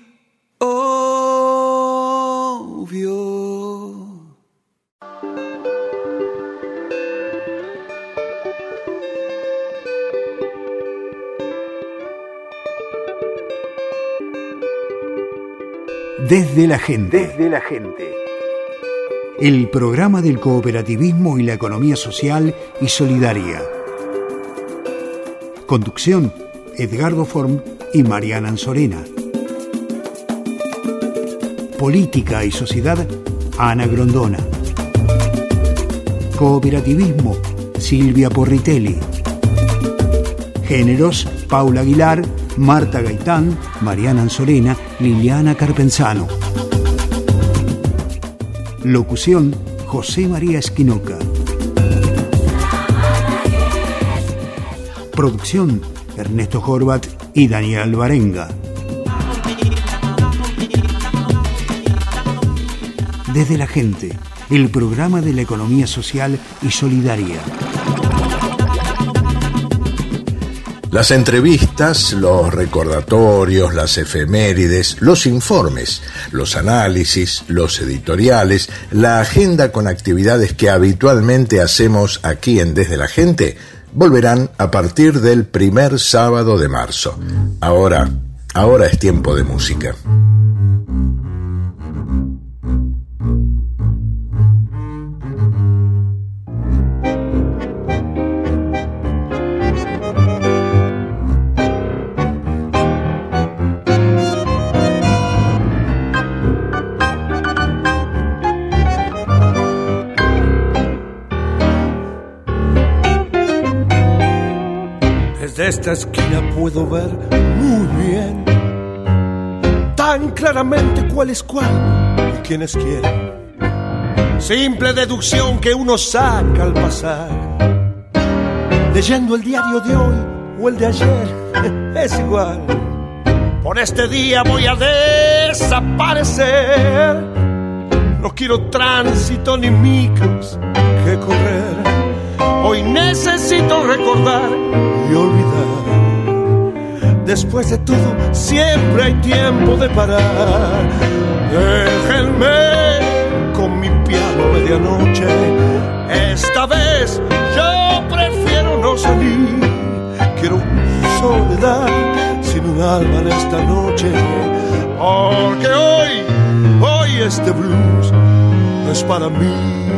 Speaker 17: obvio.
Speaker 1: Desde la gente. Desde la gente. El programa del cooperativismo y la economía social y solidaria. Conducción: Edgardo Form y Mariana Anzorena. Política y sociedad: Ana Grondona. Cooperativismo: Silvia Porritelli. Géneros: Paula Aguilar, Marta Gaitán, Mariana Anzorena, Liliana Carpenzano. Locución: José María Esquinoca. Producción: Ernesto Horvat y Daniel Alvarenga. Desde la gente, el programa de la economía social y solidaria.
Speaker 2: Las entrevistas, los recordatorios, las efemérides, los informes, los análisis, los editoriales, la agenda con actividades que habitualmente hacemos aquí en Desde la Gente, volverán a partir del primer sábado de marzo. Ahora, ahora es tiempo de música.
Speaker 18: Desde esta esquina puedo ver muy bien, tan claramente cuál es cuál y quién es quién. Simple deducción que uno saca al pasar, leyendo el diario de hoy o el de ayer, es igual. Por este día voy a desaparecer, no quiero tránsito ni micros que correr. Hoy necesito recordar y olvidar. Después de todo, siempre hay tiempo de parar. Déjenme con mi piano a medianoche. Esta vez yo prefiero no salir. Quiero soledad sin un alma en esta noche. Porque hoy, hoy este blues no es para mí.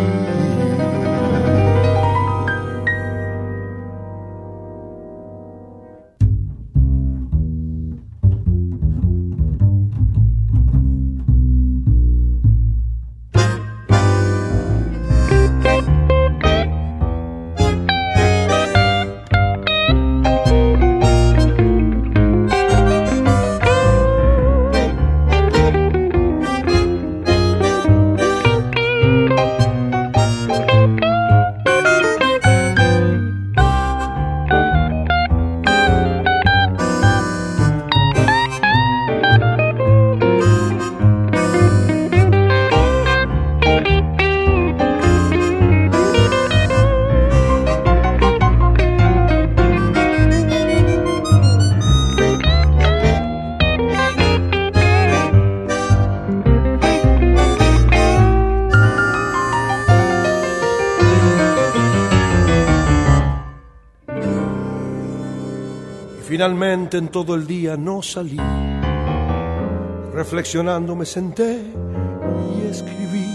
Speaker 18: Finalmente en todo el día no salí. Reflexionando me senté y escribí.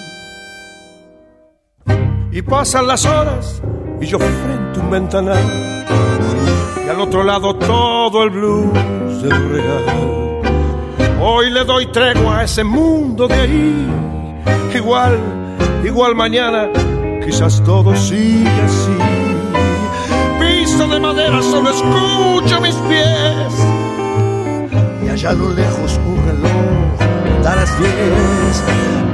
Speaker 18: Y pasan las horas y yo frente a un ventanal, y al otro lado todo el blues del real. Hoy le doy tregua a ese mundo de ahí. Igual, igual mañana quizás todo sigue así. Piso de madera, solo escucho mis pies, y allá a lo lejos un reloj da las diez.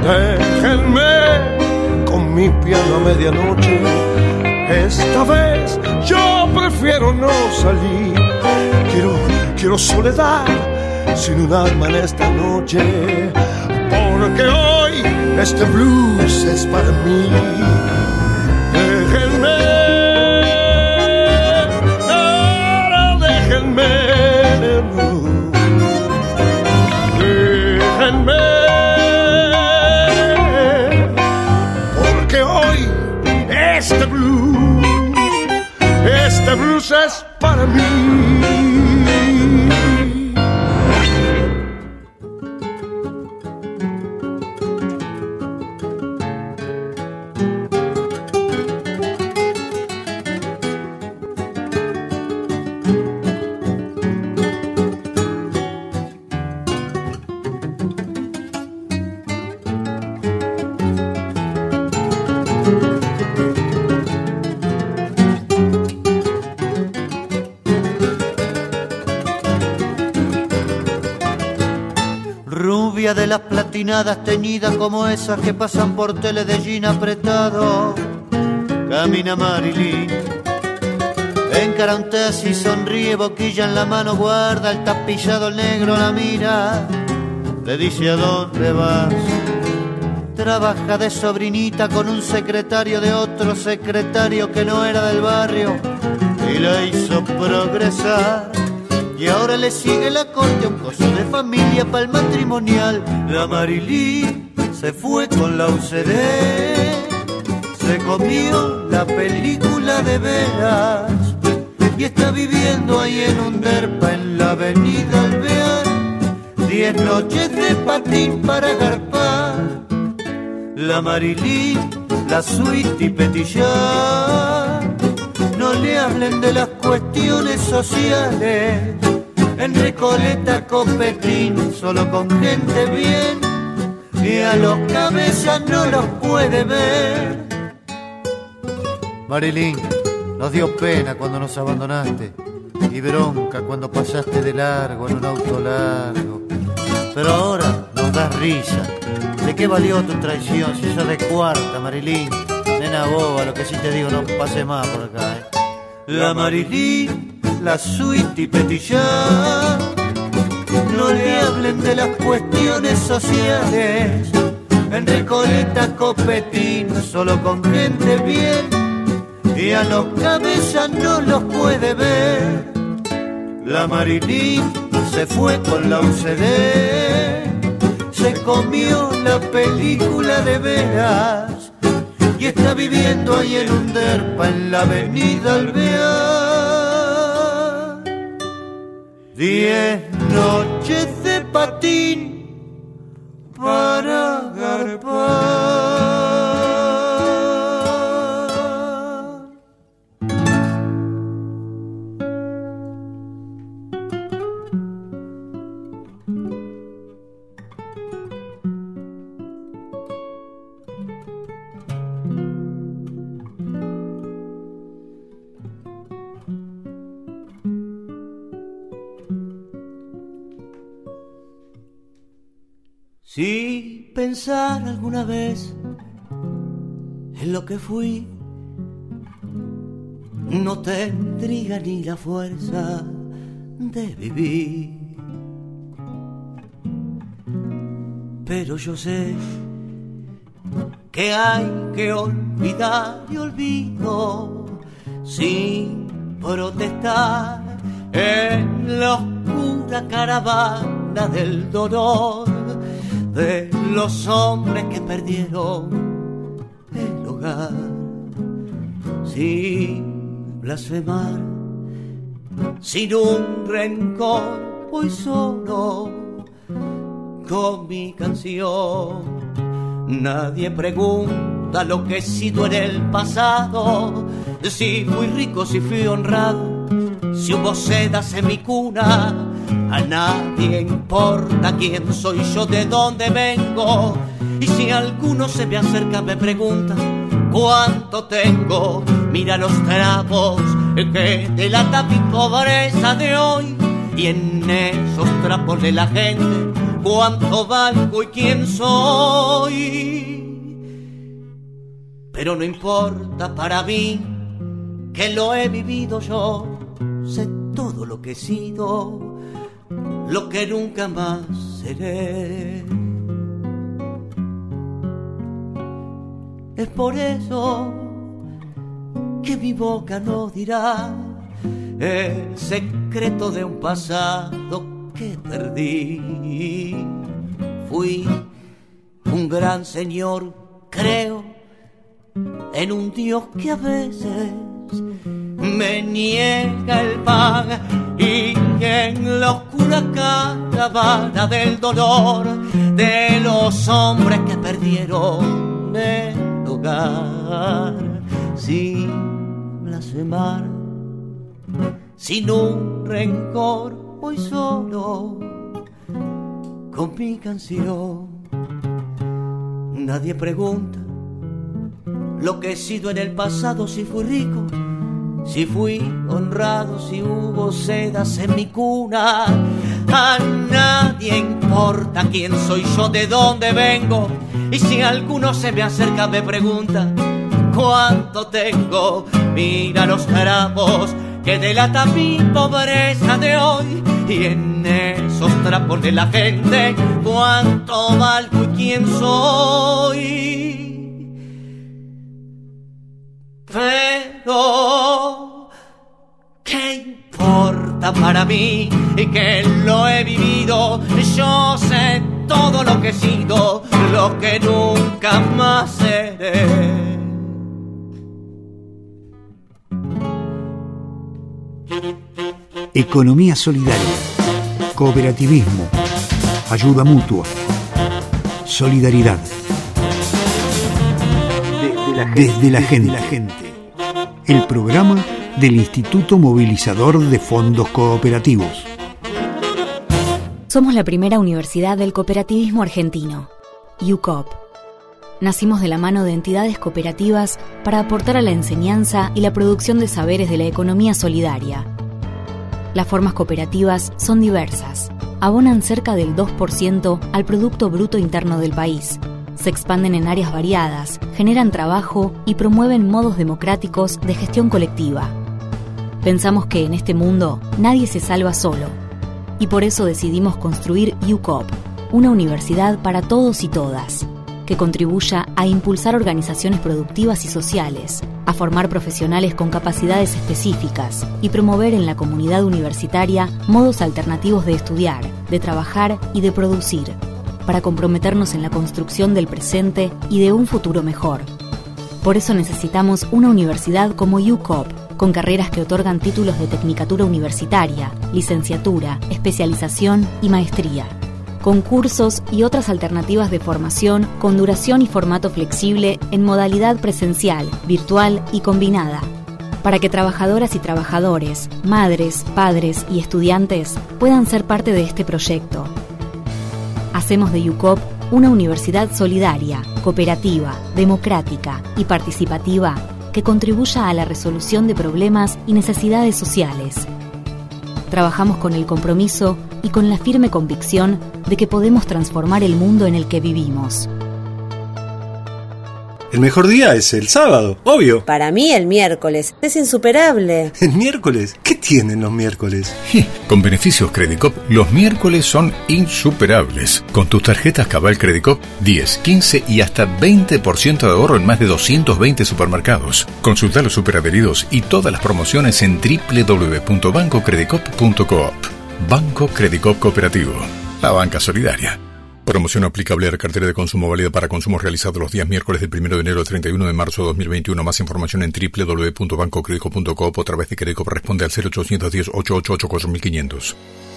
Speaker 18: Déjenme con mi piano a medianoche. Esta vez yo prefiero no salir. Quiero, quiero soledad sin un alma en esta noche. Porque hoy este blues es para mí. Déjenme, déjenme, déjenme, porque hoy este blues, este blues es para mí.
Speaker 19: De las platinadas teñidas como esas que pasan por tele de jean apretado, camina Marilyn, encara un taxi, sonríe, boquilla en la mano, guarda el tapizado, el negro la mira, le dice a dónde vas. Trabaja de sobrinita con un secretario de otro secretario que no era del barrio y la hizo progresar. Y ahora le sigue la corte, un coso de familia para el matrimonial. La Marilyn se fue con la U C D, se comió la película de veras y está viviendo ahí en un derpa en la avenida Alvear. Diez noches de patín para garpar. La Marilyn, la suite y petillar. No le hablen de las cuestiones sociales. En Recoleta Copetín, solo con gente bien, y a los cabezas no los puede ver. Marilyn, nos dio pena cuando nos abandonaste, y bronca cuando pasaste de largo en un auto largo. Pero ahora nos das risa. ¿De qué valió tu traición si sos de cuarta, Marilyn? Nena boba, lo que sí te digo, no pase más por acá, ¿eh? La Marilyn, la suite y petillar. No le hablen de las cuestiones sociales. En Recoleta Copetín, solo con gente bien, y a los cabezas no los puede ver. La Marilyn se fue con la U C D, se comió la película de veras y está viviendo ahí en un derpa en la avenida Alvear. Diez noches de patín para garpar. Si pensar alguna vez en lo que fui, no tendría ni la fuerza de vivir. Pero yo sé que hay que olvidar y olvido sin protestar en la oscura caravana del dolor de los hombres que perdieron el hogar. Sin blasfemar, sin un rencor, voy solo con mi canción. Nadie pregunta lo que he sido en el pasado, si fui rico, si fui honrado, si hubo sedas en mi cuna. A nadie importa quién soy yo, de dónde vengo. Y si alguno se me acerca me pregunta cuánto tengo, mira los trapos que delata mi pobreza de hoy. Y en esos trapos de la gente cuánto valgo y quién soy. Pero no importa para mí, que lo he vivido yo. Sé todo lo que he sido, lo que nunca más seré. Es por eso que mi boca no dirá el secreto de un pasado que perdí. Fui un gran señor, creo, en un Dios que a veces me niega el pan, y en la oscura caravana del dolor de los hombres que perdieron el hogar. Sin blasfemar, sin un rencor, voy solo con mi canción. Nadie pregunta lo que he sido en el pasado, si fui rico, si fui honrado, si hubo sedas en mi cuna. A nadie importa quién soy yo, de dónde vengo. Y si alguno se me acerca me pregunta cuánto tengo, mira los trapos que delata mi pobreza de hoy. Y en esos trapos de la gente cuánto valgo y quién soy. Pero ¿qué importa para mí? Y que lo he vivido. Yo sé todo lo que he sido, lo que nunca más seré.
Speaker 1: Economía solidaria, cooperativismo, ayuda mutua, solidaridad. Desde la gente. Desde la gente. El programa del Instituto Movilizador de Fondos Cooperativos.
Speaker 7: Somos la primera universidad del cooperativismo argentino, U C O P. Nacimos de la mano de entidades cooperativas para aportar a la enseñanza y la producción de saberes de la economía solidaria. Las formas cooperativas son diversas. Abonan cerca del dos por ciento al Producto Bruto Interno del país. Se expanden en áreas variadas, generan trabajo y promueven modos democráticos de gestión colectiva. Pensamos que en este mundo nadie se salva solo, y por eso decidimos construir U C O P, una universidad para todos y todas. que contribuya a impulsar organizaciones productivas y sociales, a formar profesionales con capacidades específicas y promover en la comunidad universitaria modos alternativos de estudiar, de trabajar y de producir, para comprometernos en la construcción del presente y de un futuro mejor. Por eso necesitamos una universidad como U C O P, con carreras que otorgan títulos de tecnicatura universitaria, licenciatura, especialización y maestría, con cursos y otras alternativas de formación con duración y formato flexible en modalidad presencial, virtual y combinada, para que trabajadoras y trabajadores, madres, padres y estudiantes puedan ser parte de este proyecto. Hacemos de U C O P una universidad solidaria, cooperativa, democrática y participativa que contribuya a la resolución de problemas y necesidades sociales. Trabajamos con el compromiso y con la firme convicción de que podemos transformar el mundo en el que vivimos.
Speaker 8: El mejor día es el sábado, obvio.
Speaker 20: Para mí el miércoles es insuperable.
Speaker 8: ¿El miércoles? ¿Qué tienen los miércoles?
Speaker 10: Con beneficios Credit Cop, los miércoles son insuperables. Con tus tarjetas Cabal Credit Cop, diez, quince y hasta veinte por ciento de ahorro en más de doscientos veinte supermercados. Consulta los superadheridos y todas las promociones en doble u doble u doble u punto banco credit cop punto coop. Banco Credit Cop Cooperativo, la banca solidaria. Promoción aplicable a la cartera de consumo válida para consumos realizados los días miércoles del primero de enero al treinta y uno de marzo de dos mil veintiuno. Más información en doble u doble u doble u punto banco credit cop punto coop o a través de Credit Cop. Responde al cero ochocientos diez, ochocientos ochenta y ocho, cuatro mil quinientos.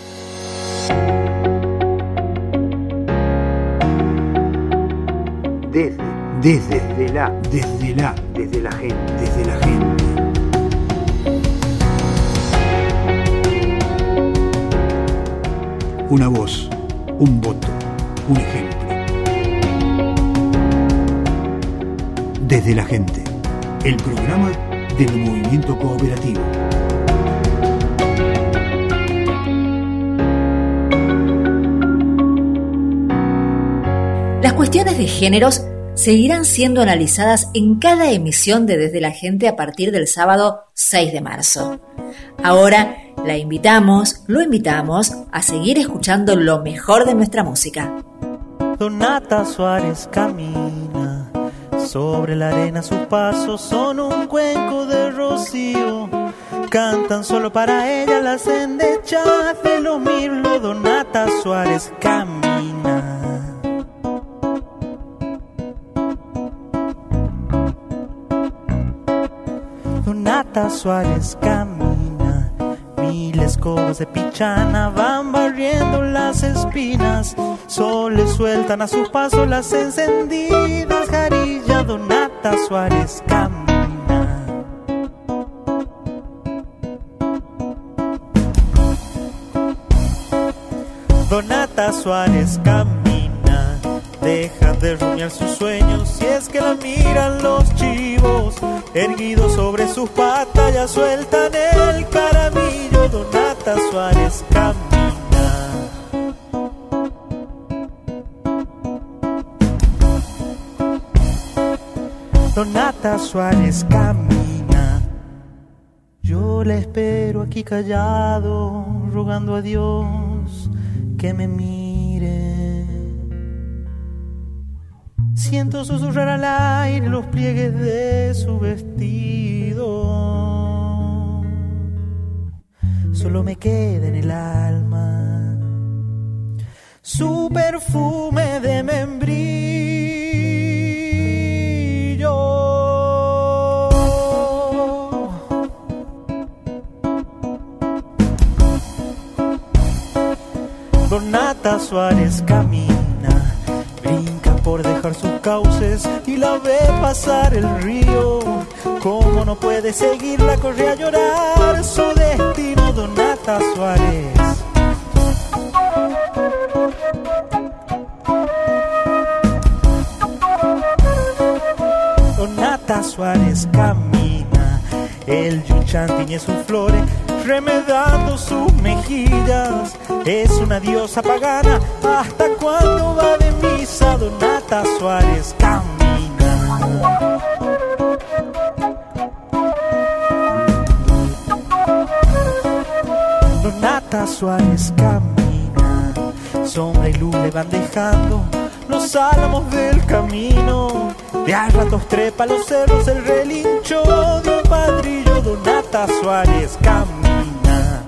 Speaker 3: Desde, desde, desde la, desde la, desde la gente, desde la gente. Una voz, un voto, un ejemplo. Desde la gente, el programa del movimiento cooperativo.
Speaker 9: Las cuestiones de géneros seguirán siendo analizadas en cada emisión de Desde la Gente a partir del sábado seis de marzo. Ahora la invitamos, lo invitamos a seguir escuchando lo mejor de nuestra música.
Speaker 11: Donata Suárez camina sobre la arena, sus pasos son un cuenco de rocío. Cantan solo para ella las endechas de los mirlos. Donata Suárez camina. Donata Suárez camina, mil escobas de pichana van barriendo las espinas, sol le sueltan a su paso las encendidas jarillas. Donata Suárez camina. Donata Suárez camina, deja de rumiar sus sueños si es que la miran los chivos. Erguidos sobre sus patas ya sueltan el caramillo. Donata Suárez camina. Donata Suárez camina. Yo la espero aquí callado, rogando a Dios que me mire. Siento susurrar al aire los pliegues de su vestido. Solo me queda en el alma su perfume de membrillo. Donata Suárez camina, brinca por dejar sus cauces y la ve pasar el río. Como no puede seguirla, corre a llorar su destino. Donata Suárez. Donata Suárez camina, el yuchán tiñe sus flores, remedando sus mejillas. Es una diosa pagana, ¿hasta cuándo va de misa? Donata Suárez camina. Donata Suárez camina, sombra y luz le van dejando los álamos del camino. De a ratos trepa los cerros el relincho de un padrillo, Donata Suárez camina.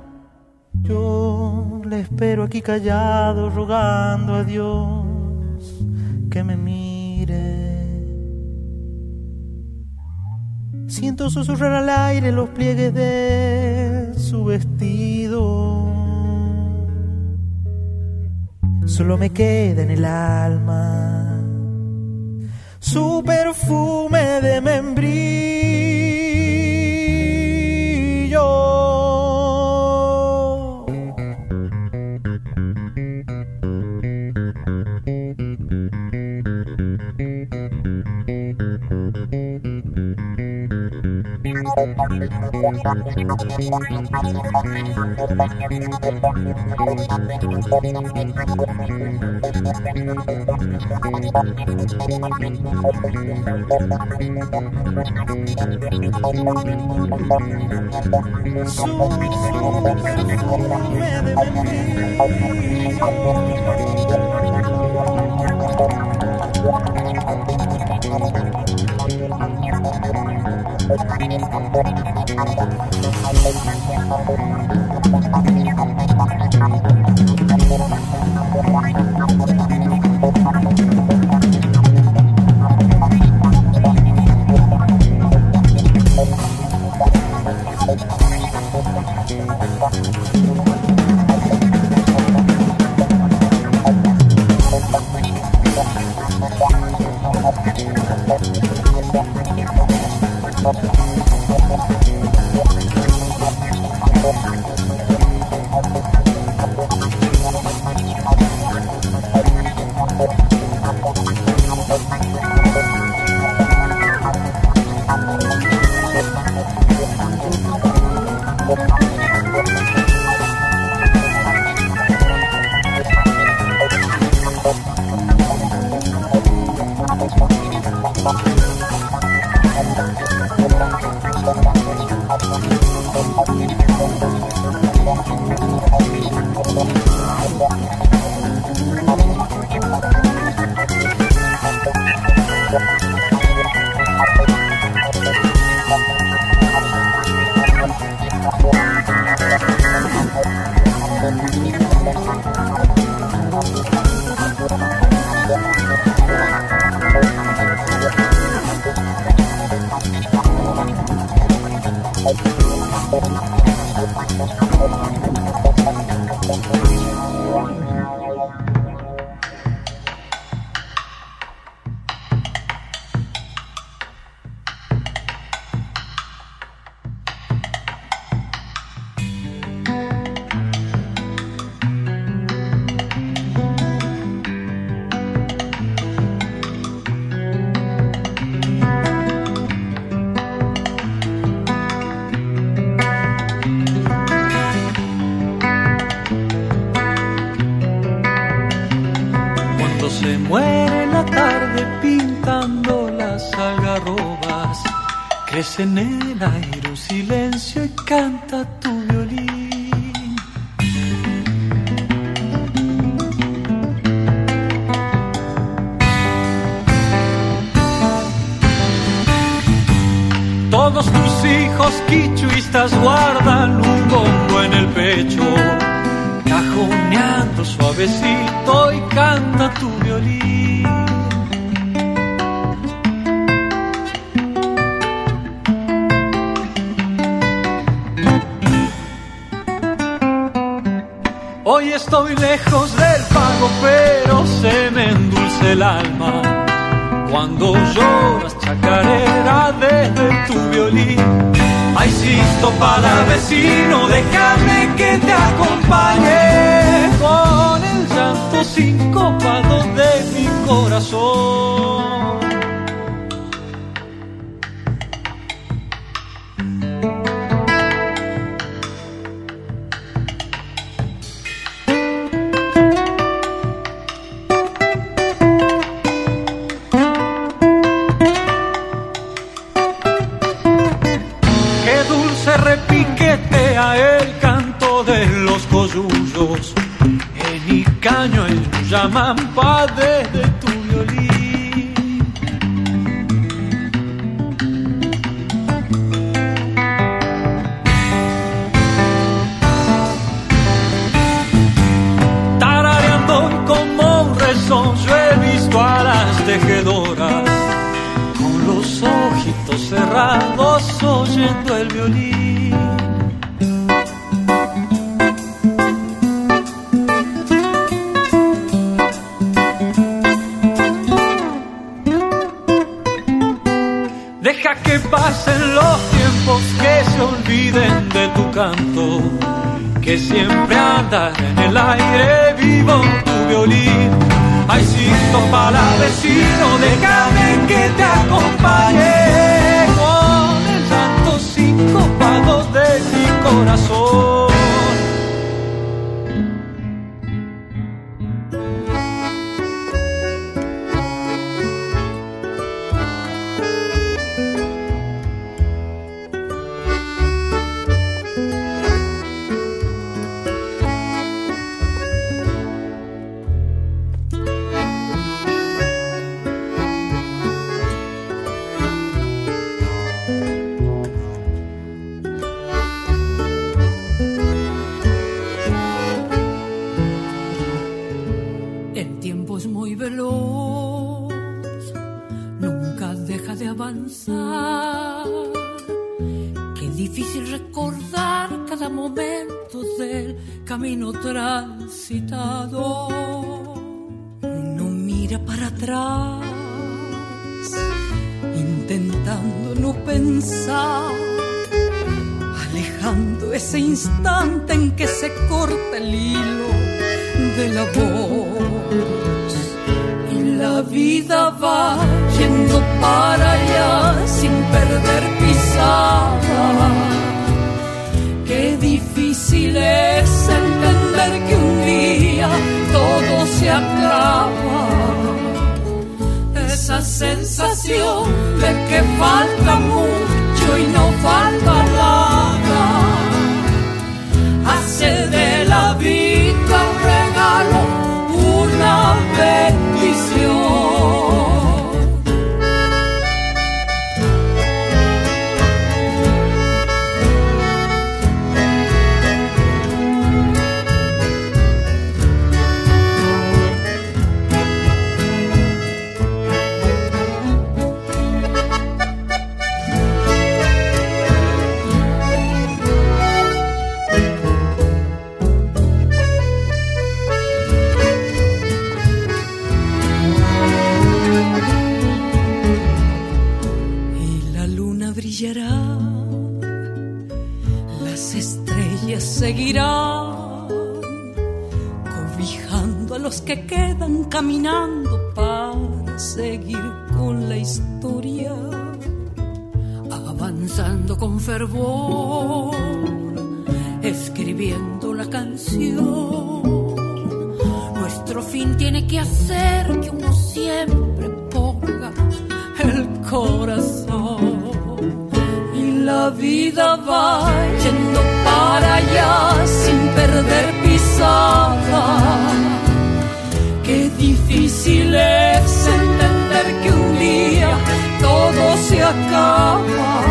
Speaker 11: Yo le espero aquí callado, rogando a Dios que me mire. Siento susurrar al aire los pliegues de su vestido. Solo me queda en el alma su perfume de membrillo. En el aire un silencio y canta tu violín. Todos tus hijos quichuistas guardan un bombo en el pecho, cajoneando suavecito y canta tu violín. Hoy estoy lejos del pago, pero se me endulce el alma cuando lloras chacarera desde tu violín. Ay, sisto para vecino, déjame que te acompañe con el llanto sincopado de mi corazón. El canto de los coyullos, en Icaño, en Yamampa, desde oyendo el violín. Deja que pasen los tiempos, que se olviden de tu canto, que siempre anda en el aire vivo tu violín. Ay, cinco para vecino, déjame que te acompañe con el llanto sincopado de mi corazón.
Speaker 5: Camino transitado, no mira para atrás, intentando no pensar, alejando ese instante en que se corta el hilo de la voz y la vida va yendo para allá sin perder pisada. Qué difícil es entender que un día todo se acaba. Esa sensación de que falta mucho y no falta nada hace de la vida un regalo, una bendición. Las estrellas seguirán cobijando a los que quedan caminando para seguir con la historia, avanzando con fervor, escribiendo la canción. Nuestro fin tiene que hacer que uno siempre ponga el corazón. La vida va yendo para allá sin perder pisada. Qué difícil es entender que un día todo se acaba.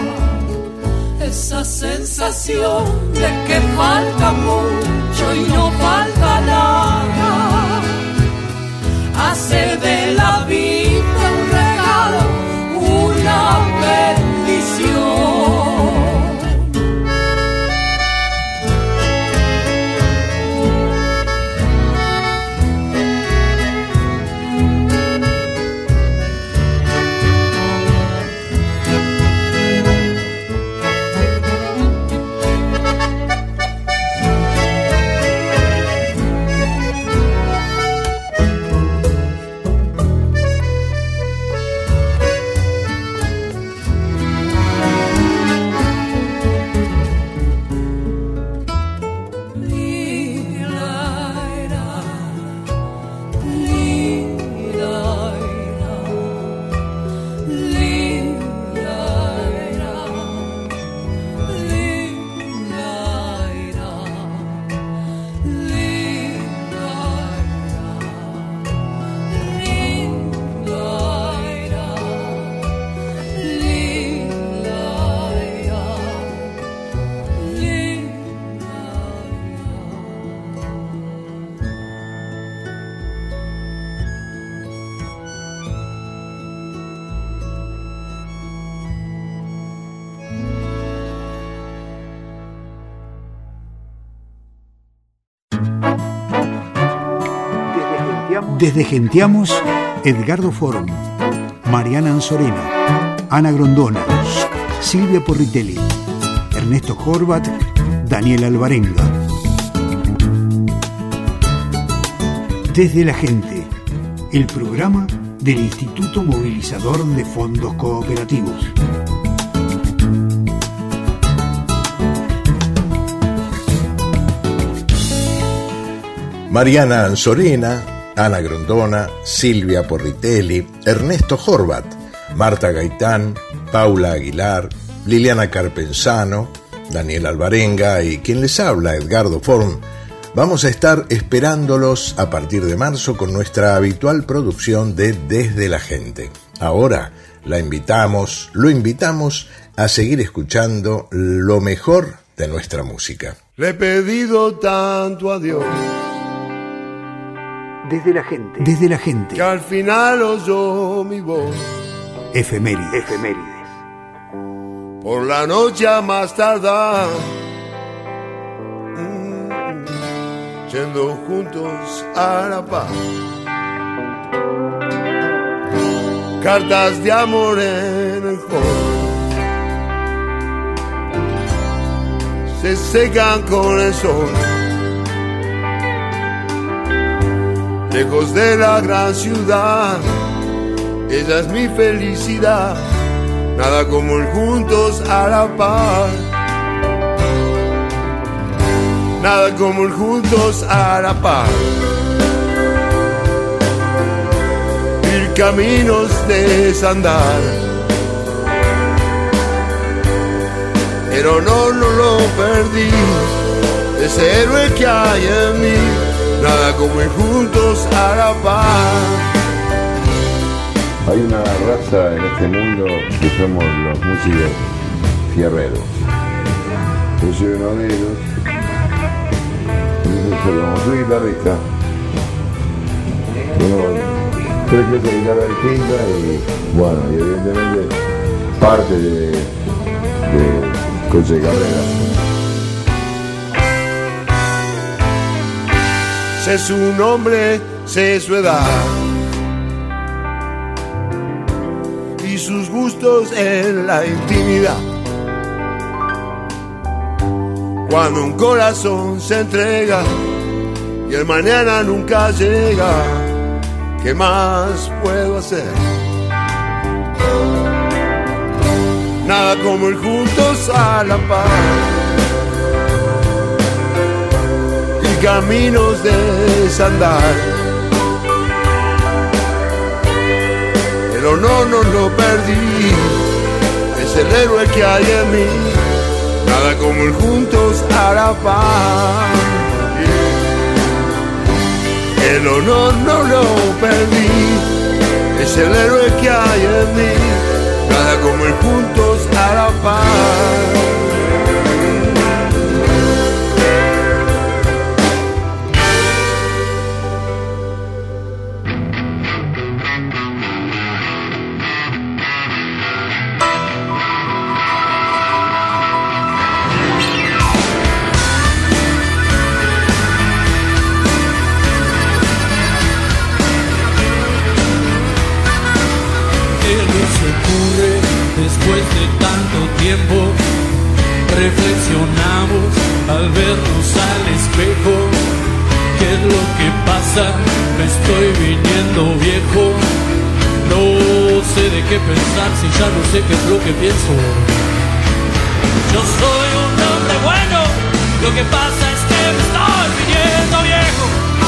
Speaker 5: Esa sensación de que falta mucho y no falta nada hace de la vida un regalo, una bendición.
Speaker 1: Desde Genteamos, Edgardo Forum, Mariana Anzorena, Ana Grondona, Silvia Porritelli, Ernesto Horvat, Daniel Alvarenga. Desde la Gente, el programa del Instituto Movilizador de Fondos Cooperativos.
Speaker 2: Mariana Anzorena, Ana Grondona, Silvia Porritelli, Ernesto Horvat, Marta Gaitán, Paula Aguilar, Liliana Carpenzano, Daniel Alvarenga y quien les habla, Edgardo Form. Vamos a estar esperándolos a partir de marzo con nuestra habitual producción de Desde la Gente. Ahora la invitamos, lo invitamos a seguir escuchando lo mejor de nuestra música.
Speaker 18: Le he pedido tanto a Dios.
Speaker 1: Desde la Gente. Desde la Gente.
Speaker 18: Que al final oyó mi voz.
Speaker 1: Efemérides. Efemérides.
Speaker 18: Por la noche a más tardar, yendo juntos a la paz. Cartas de amor en el hall se secan con el sol. Lejos de la gran ciudad, ella es mi felicidad. Nada como ir juntos a la par. Nada como ir juntos a la par. Ir caminos de desandar. El honor no lo perdí, ese héroe que hay en mí. Nada como ir juntos a la par.
Speaker 21: Hay una raza en este mundo que somos los músicos fierreros. Yo soy uno de ellos. Como soy guitarrista, tengo tres clases de guitarra distintas y bueno, y evidentemente parte de, de coche de carrera.
Speaker 18: Sé su nombre, sé su edad y sus gustos en la intimidad. Cuando un corazón se entrega y el mañana nunca llega, ¿qué más puedo hacer? Nada como ir juntos a la par y caminos de desandar. El honor no lo perdí, es el héroe que hay en mí. Nada como ir juntos a la par. El honor no lo perdí, es el héroe que hay en mí. Nada como ir juntos a la par.
Speaker 22: Después de tanto tiempo reflexionamos al vernos al espejo. ¿Qué es lo que pasa? Me estoy viniendo viejo. No sé de qué pensar si ya no sé qué es lo que pienso. Yo soy un hombre bueno, lo que pasa es que me estoy viniendo viejo.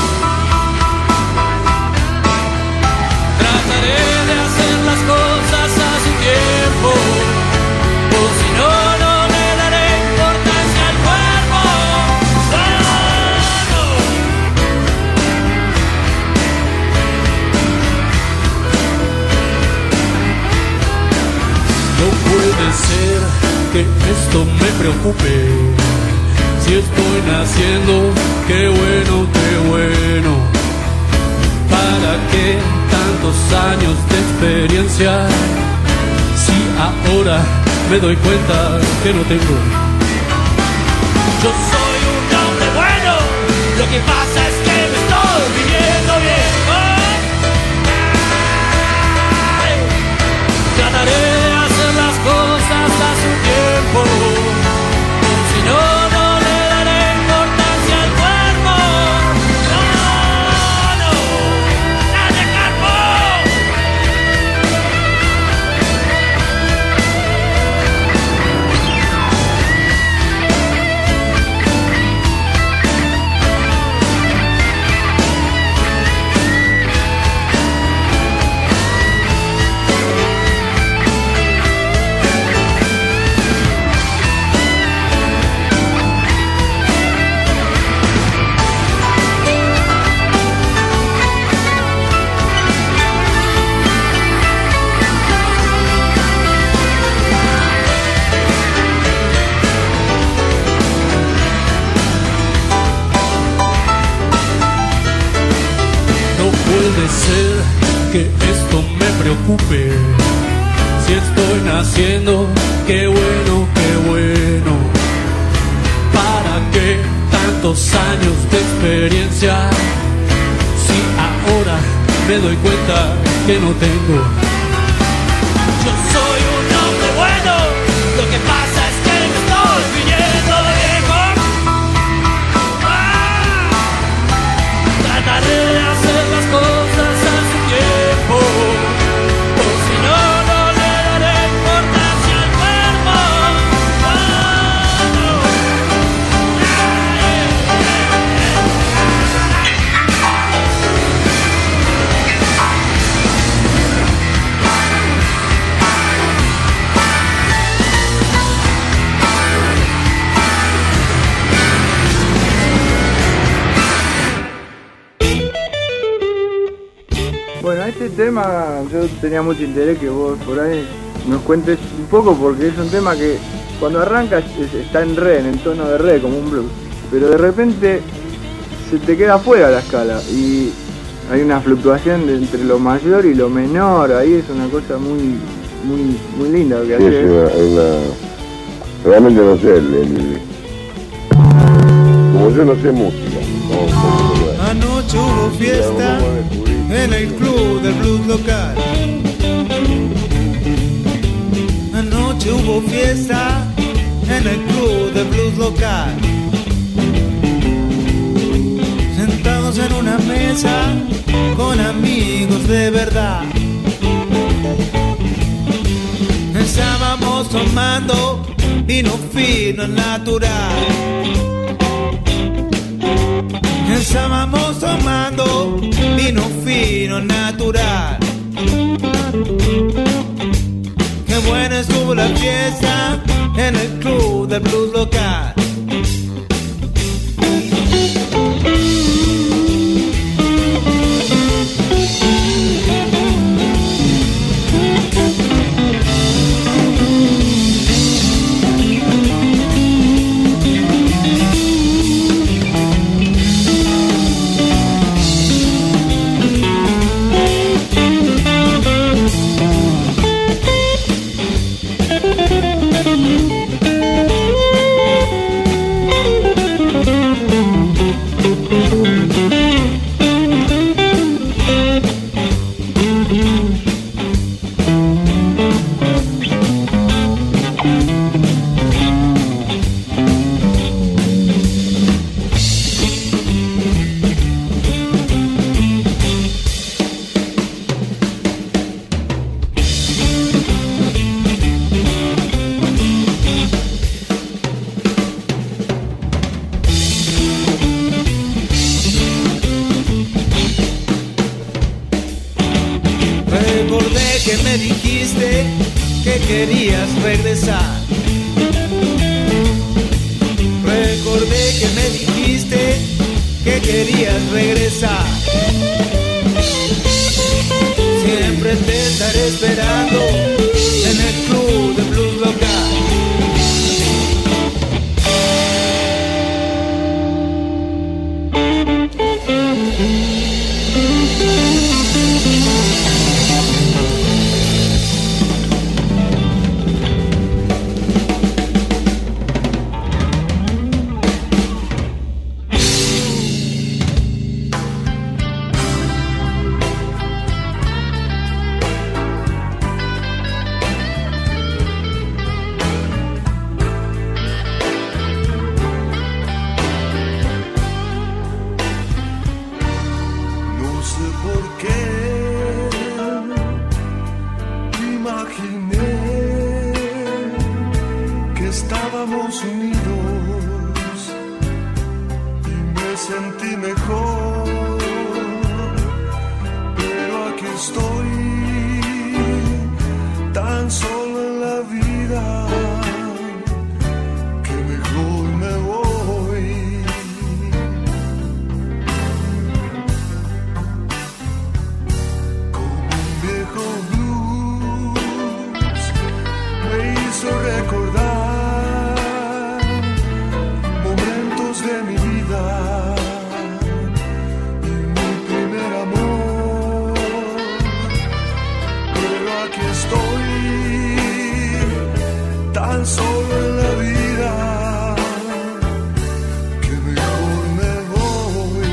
Speaker 22: Trataré de hacer las cosas a su tiempo, o si no, no le daré importancia al cuerpo. ¡Sano! No puede ser que esto me preocupe. Si estoy naciendo, qué bueno, qué bueno. ¿Para qué tantos años de experiencia si ahora me doy cuenta que no tengo? Yo soy un hombre bueno, lo que pasa es que me estoy viviendo bien. ¡Oh! preocupe. Si estoy naciendo, qué bueno, qué bueno. ¿Para qué tantos años de experiencia? Si ahora me doy cuenta que no tengo. Yo soy un hombre bueno, lo que pasa es que me estoy viniendo viejo. ¡Ah! Trataré de hacer las cosas a su tiempo, o si no, no le daré importancia al cuerpo. ¡Ah, no!
Speaker 4: Bueno, a este tema yo tenía mucho interés que vos por ahí nos cuentes un poco, porque es un tema que cuando arranca es- está en re, en el tono de re, como un blues, pero de repente se te queda fuera la escala y hay una fluctuación de entre lo mayor y lo menor, ahí es una cosa muy muy muy linda lo que
Speaker 21: Sí, es
Speaker 4: haces.
Speaker 21: una, es una- realmente no sé, el, el- como yo no sé música, no, no,
Speaker 17: Anoche hubo fiesta en el club del blues local. Anoche hubo fiesta en el club del blues local. Sentados en una mesa con amigos de verdad. Estábamos tomando vino fino natural. Estábamos tomando vino fino natural. Qué buena estuvo la fiesta en el club del blues local. Recordé que me dijiste que querías regresar. Recordé que me dijiste que querías regresar. Siempre te estaré esperando en el club de blues local.
Speaker 16: No sé por qué imaginé que estábamos unidos y me sentí mejor, pero aquí estoy tan solo en la vida que mejor me voy. Viejo blues me hizo recordar momentos de mi vida y mi primer amor, pero
Speaker 6: aquí estoy, tan solo en la vida, que mejor me voy.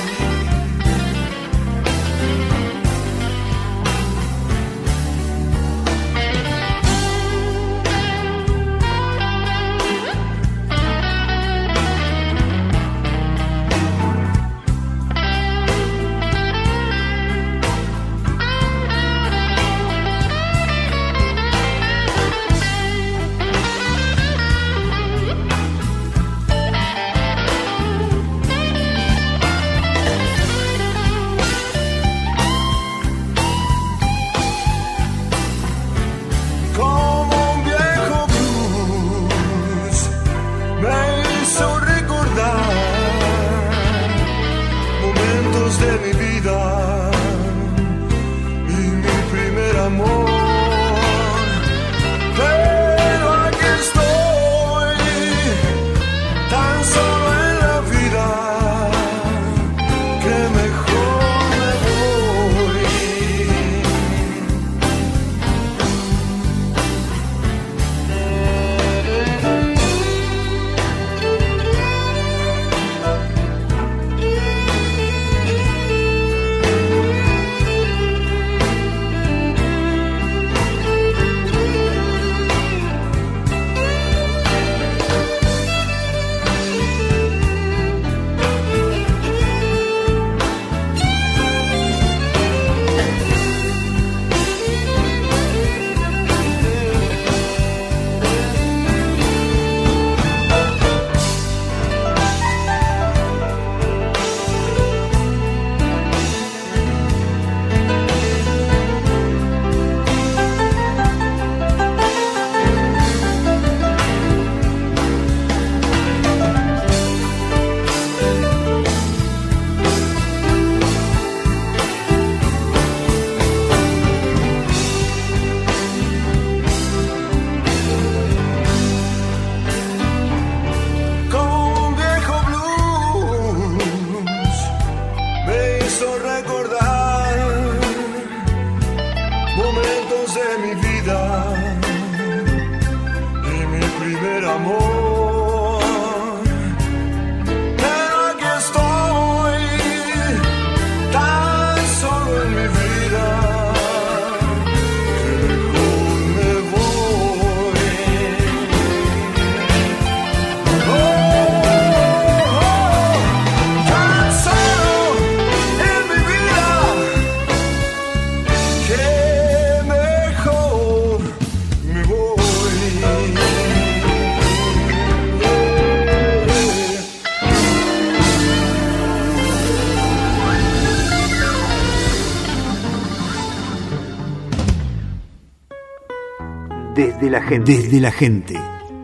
Speaker 1: Desde la gente. Desde la gente.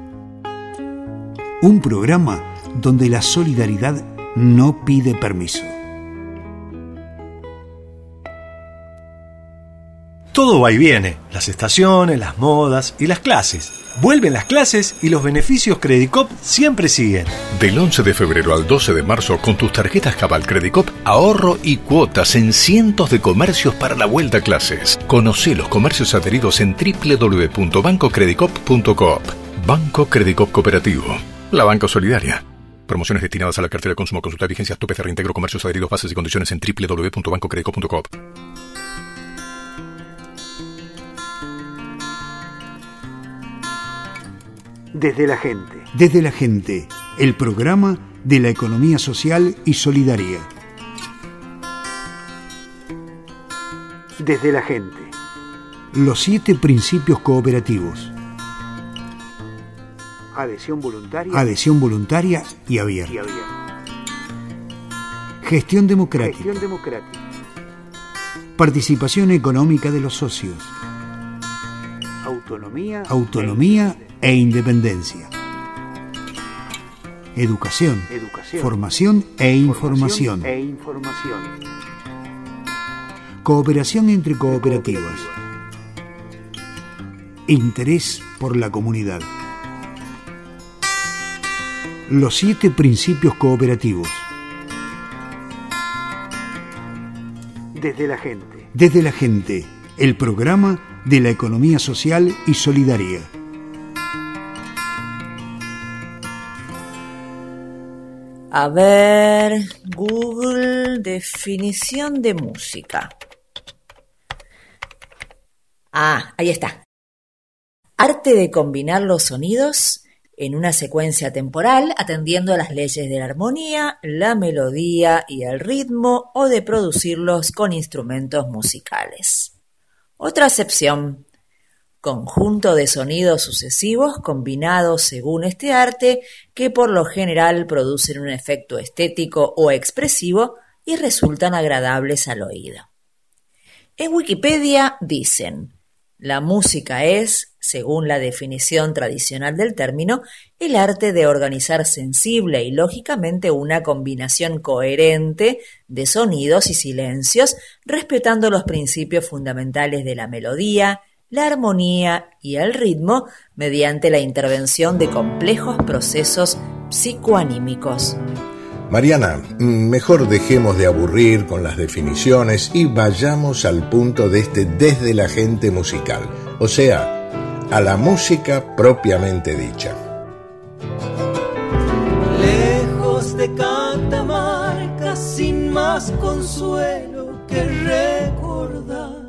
Speaker 1: Un programa donde la solidaridad no pide permiso.
Speaker 8: Todo va y viene, las estaciones, las modas y las clases. Vuelven las clases y los beneficios Credicop siempre siguen.
Speaker 10: Del once de febrero al doce de marzo, con tus tarjetas Cabal Credicop, ahorro y cuotas en cientos de comercios para la vuelta a clases. Conocé los comercios adheridos en doble u doble u doble u punto banco credicop punto coop. Banco Credicop Cooperativo, la banca solidaria. Promociones destinadas a la cartera de consumo. Consulta vigencias, topes de reintegro, comercios adheridos, bases y condiciones en doble u doble u doble u punto banco credicop punto coop.
Speaker 1: Desde la gente. Desde la gente, el programa de la economía social y solidaria. Desde la gente. Los siete principios cooperativos. Adhesión voluntaria. Adhesión voluntaria y abierta. Y abierta. Gestión democrática. Gestión democrática. Participación económica de los socios. Autonomía. Autonomía e independencia. Educación, Educación formación e información. E información. Cooperación entre cooperativas. Interés por la comunidad. Los siete principios cooperativos. Desde la gente. Desde la gente, el programa de la economía social y solidaria.
Speaker 9: A ver, Google, definición de música. Ah, ahí está. Arte de combinar los sonidos en una secuencia temporal atendiendo a las leyes de la armonía, la melodía y el ritmo, o de producirlos con instrumentos musicales. Otra acepción: conjunto de sonidos sucesivos combinados según este arte que por lo general producen un efecto estético o expresivo y resultan agradables al oído. En Wikipedia dicen: la música es, según la definición tradicional del término, el arte de organizar sensible y lógicamente una combinación coherente de sonidos y silencios, respetando los principios fundamentales de la melodía, la armonía y el ritmo, mediante la intervención de complejos procesos psicoanímicos.
Speaker 2: Mariana, mejor dejemos de aburrir con las definiciones y vayamos al punto de este Desde la Gente musical, o sea, a la música propiamente dicha.
Speaker 11: Lejos de Catamarca, sin más consuelo que recordar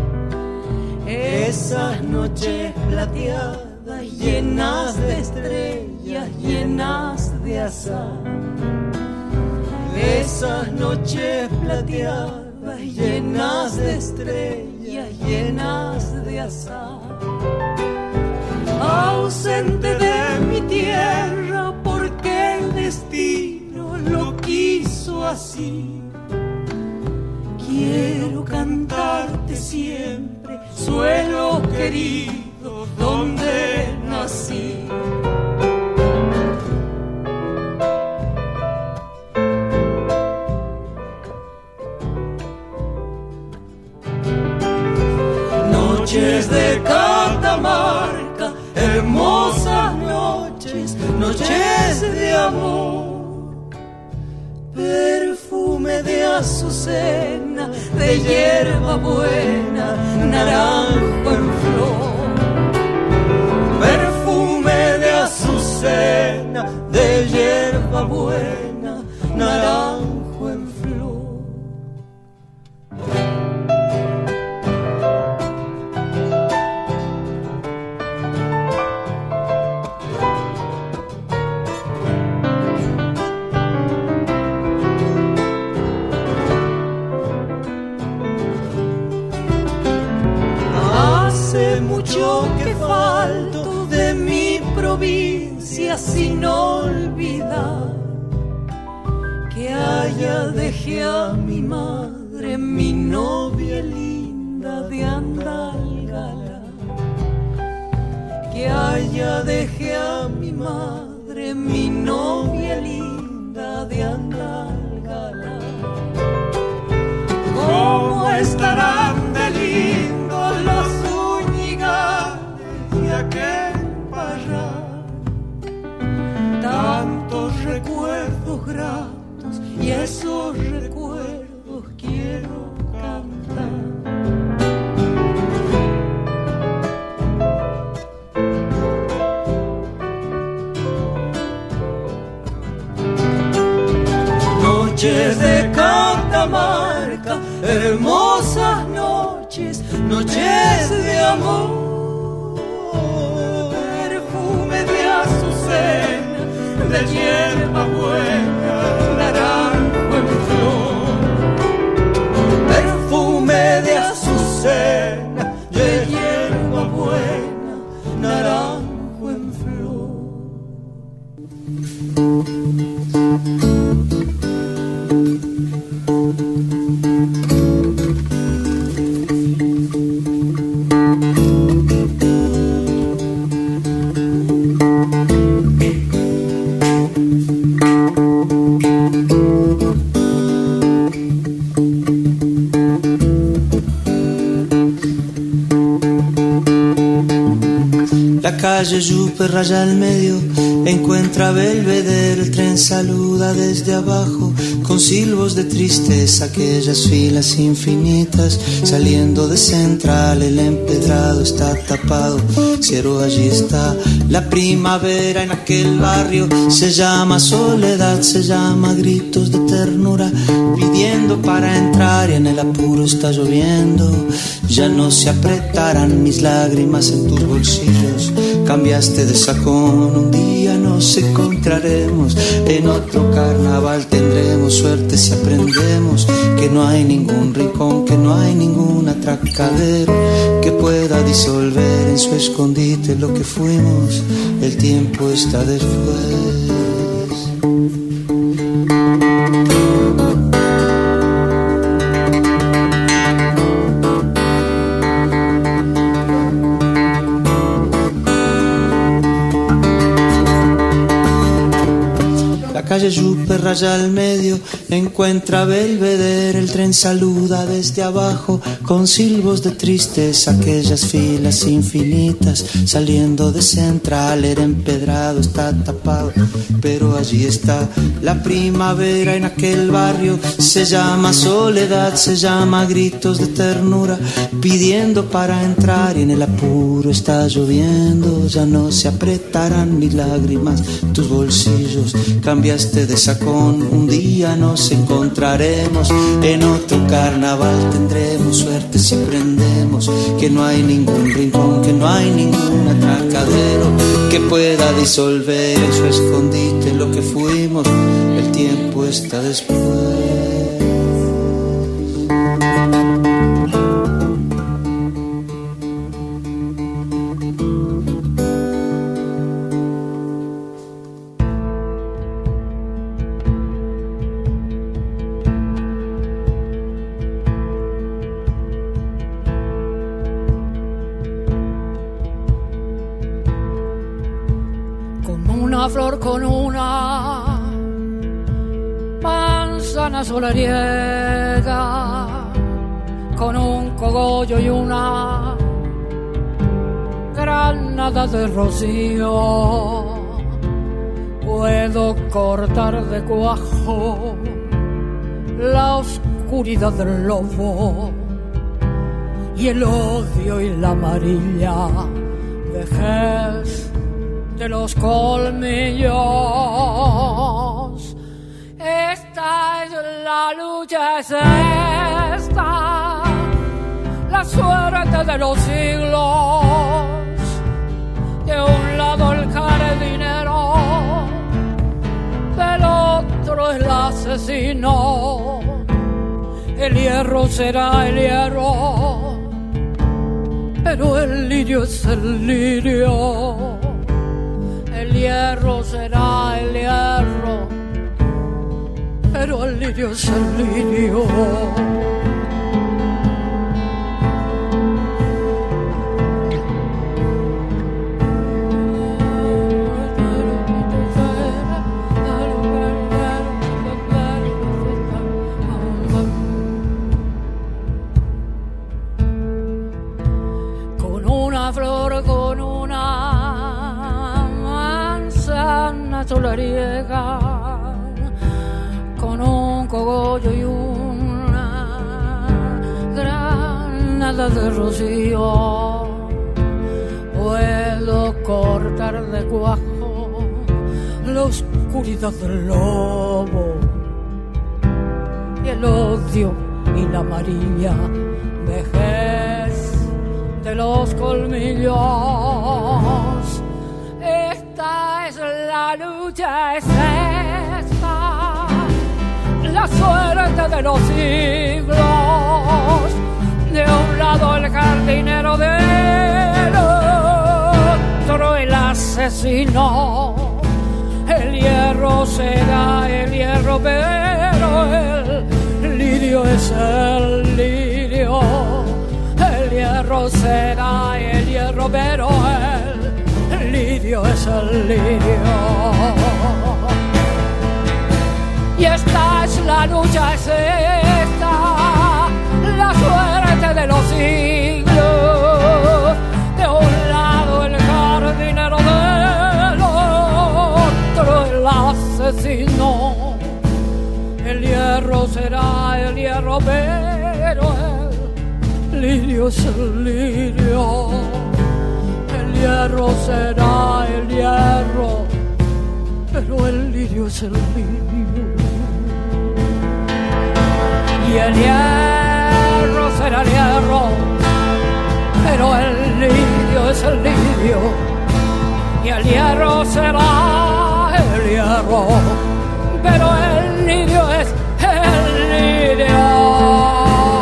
Speaker 11: esas noches plateadas, llenas de estrellas, llenas de azar. Esas noches plateadas, llenas de estrellas, llenas de azar. Ausente de mi tierra, porque el destino lo quiso así. Quiero cantarte siempre, suelo querido, donde nací. Noches de Catamarca, hermosas noches, noches de amor. Perfume de azucena, de hierba buena, naranjo en flor. Perfume de azucena, de hierba buena, naranjo en flor. Mucho que falto de mi provincia sin olvidar que allá dejé a mi madre, mi novia linda de Andalgalá. Que allá dejé a mi madre, mi novia linda de Andalgalá. ¿Cómo estarán de lindo los aquel parral? Tantos recuerdos gratos, y esos recuerdos quiero cantar. Noches de Catamarca, hermosas noches, noches de amor. De hierba buena, naranjo en flor. Perfume de azucena, de hierba buena, naranjo en flor.
Speaker 12: Calle Yupe raya al medio
Speaker 11: encuentra Belvedere, el tren saluda desde abajo, con silbos de tristeza, aquellas filas infinitas, saliendo de Central, el empedrado está tapado, cierro allí está, la primavera en aquel barrio, se llama soledad, se llama gritos de ternura, pidiendo para entrar y en el apuro está lloviendo, ya no se apretarán mis lágrimas en tus bolsillos, cambiaste de sacón, un día nos encontraremos, en otro carnaval tendremos suerte si aprendemos que no hay ningún rincón, que no hay ningún atracadero que pueda disolver en su escondite lo que fuimos, el tiempo está después. Calle Yupe raya al medio, encuentra Belvedere, el tren saluda desde abajo, con silbos de tristeza, aquellas filas infinitas, saliendo de Central, el empedrado está tapado, pero allí está la primavera en aquel barrio, se llama soledad, se llama gritos de ternura, pidiendo para entrar y en el apuro está lloviendo, ya no se apretarán mis lágrimas, tus bolsillos, cambiaste de sacón, un día nos encontraremos, en otro carnaval tendremos suerte si aprendemos que no hay ningún rincón, que no hay ningún atracadero que pueda disolver en su escondite lo que fuimos, el tiempo está después.
Speaker 22: Flor con una manzana solariega, con un cogollo y una granada de rocío, puedo cortar de cuajo la oscuridad del lobo y el odio y la amarilla vejez de los colmillos. Esta es la lucha, es esta la suerte de los siglos. De un lado el jardinero, del otro el asesino. El hierro será el hierro, pero el lirio es el lirio. El hierro será el hierro, pero el lirio es el lirio. Con una flor, con una solariega, con un cogollo y una granada de rocío, puedo cortar de cuajo la oscuridad del lobo y el odio y la amarilla vejez de los colmillos. Esta es la lucha, es esta la suerte de los siglos. De un lado el jardinero, del otro el asesino. El hierro será el hierro, pero el lirio es el lirio. El hierro será el hierro, pero el lirio es el lirio. Y esta es la lucha, es esta la suerte de los siglos. De un lado el jardinero, del hierro, pero el lirio es el lirio. El hierro será el hierro, pero el lirio es el lirio. Y el hierro será el hierro, pero el lirio es el lirio. Y el hierro será el hierro, pero el lirio es el lirio.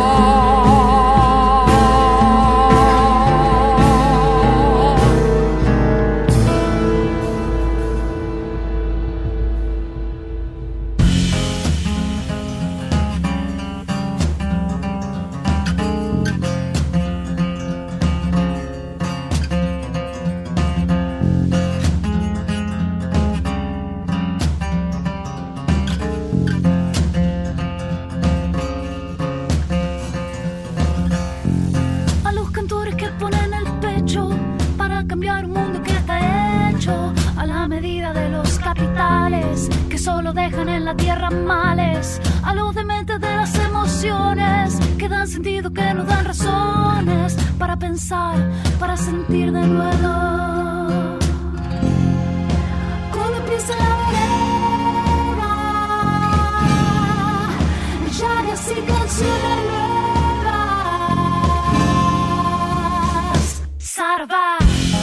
Speaker 12: Que solo dejan en la tierra males, a los dementes de las emociones, que dan sentido, que nos dan razones para pensar, para sentir de nuevo. Cuando empieza la vereda, ya de así canciones nuevas. Sarva.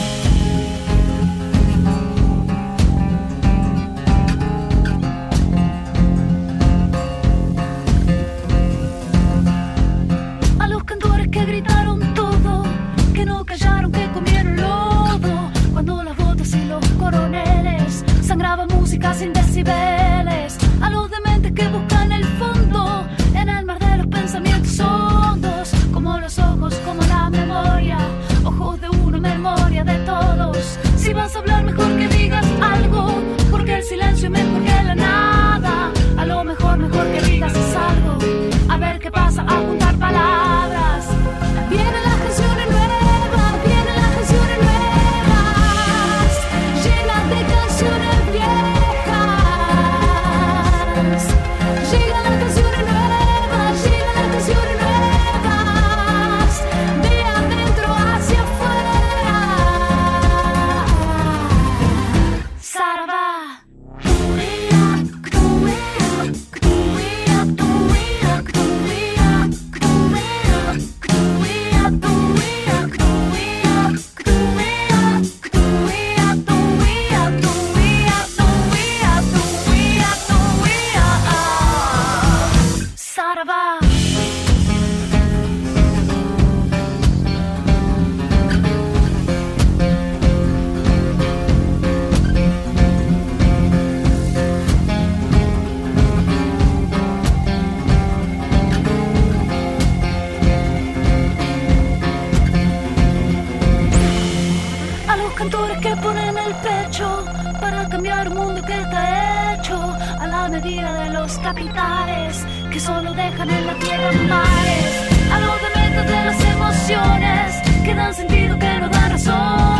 Speaker 12: Que gritaron todo, que no callaron, que comieron lodo. Cuando las botas y los coroneles sangraban música sin decibeles. A los dementes que buscan el fondo en el mar de los pensamientos hondos, como los ojos, como la memoria, ojos de uno, memoria de todos. Si vas a hablar, mejor que digas algo, porque el silencio es mejor que la nada. A lo mejor, mejor que digas es algo, a ver qué pasa, a juntar palabras. Vienen las canciones nuevas, vienen las canciones nuevas, llenas de canciones viejas. Llegan las canciones nuevas, llegan las canciones nuevas, de adentro hacia afuera. Sarva. Que ponen el pecho para cambiar un mundo que está hecho a la medida de los capitales que solo dejan en la tierra mares, a los dementes de las emociones que dan sentido, que nos dan razón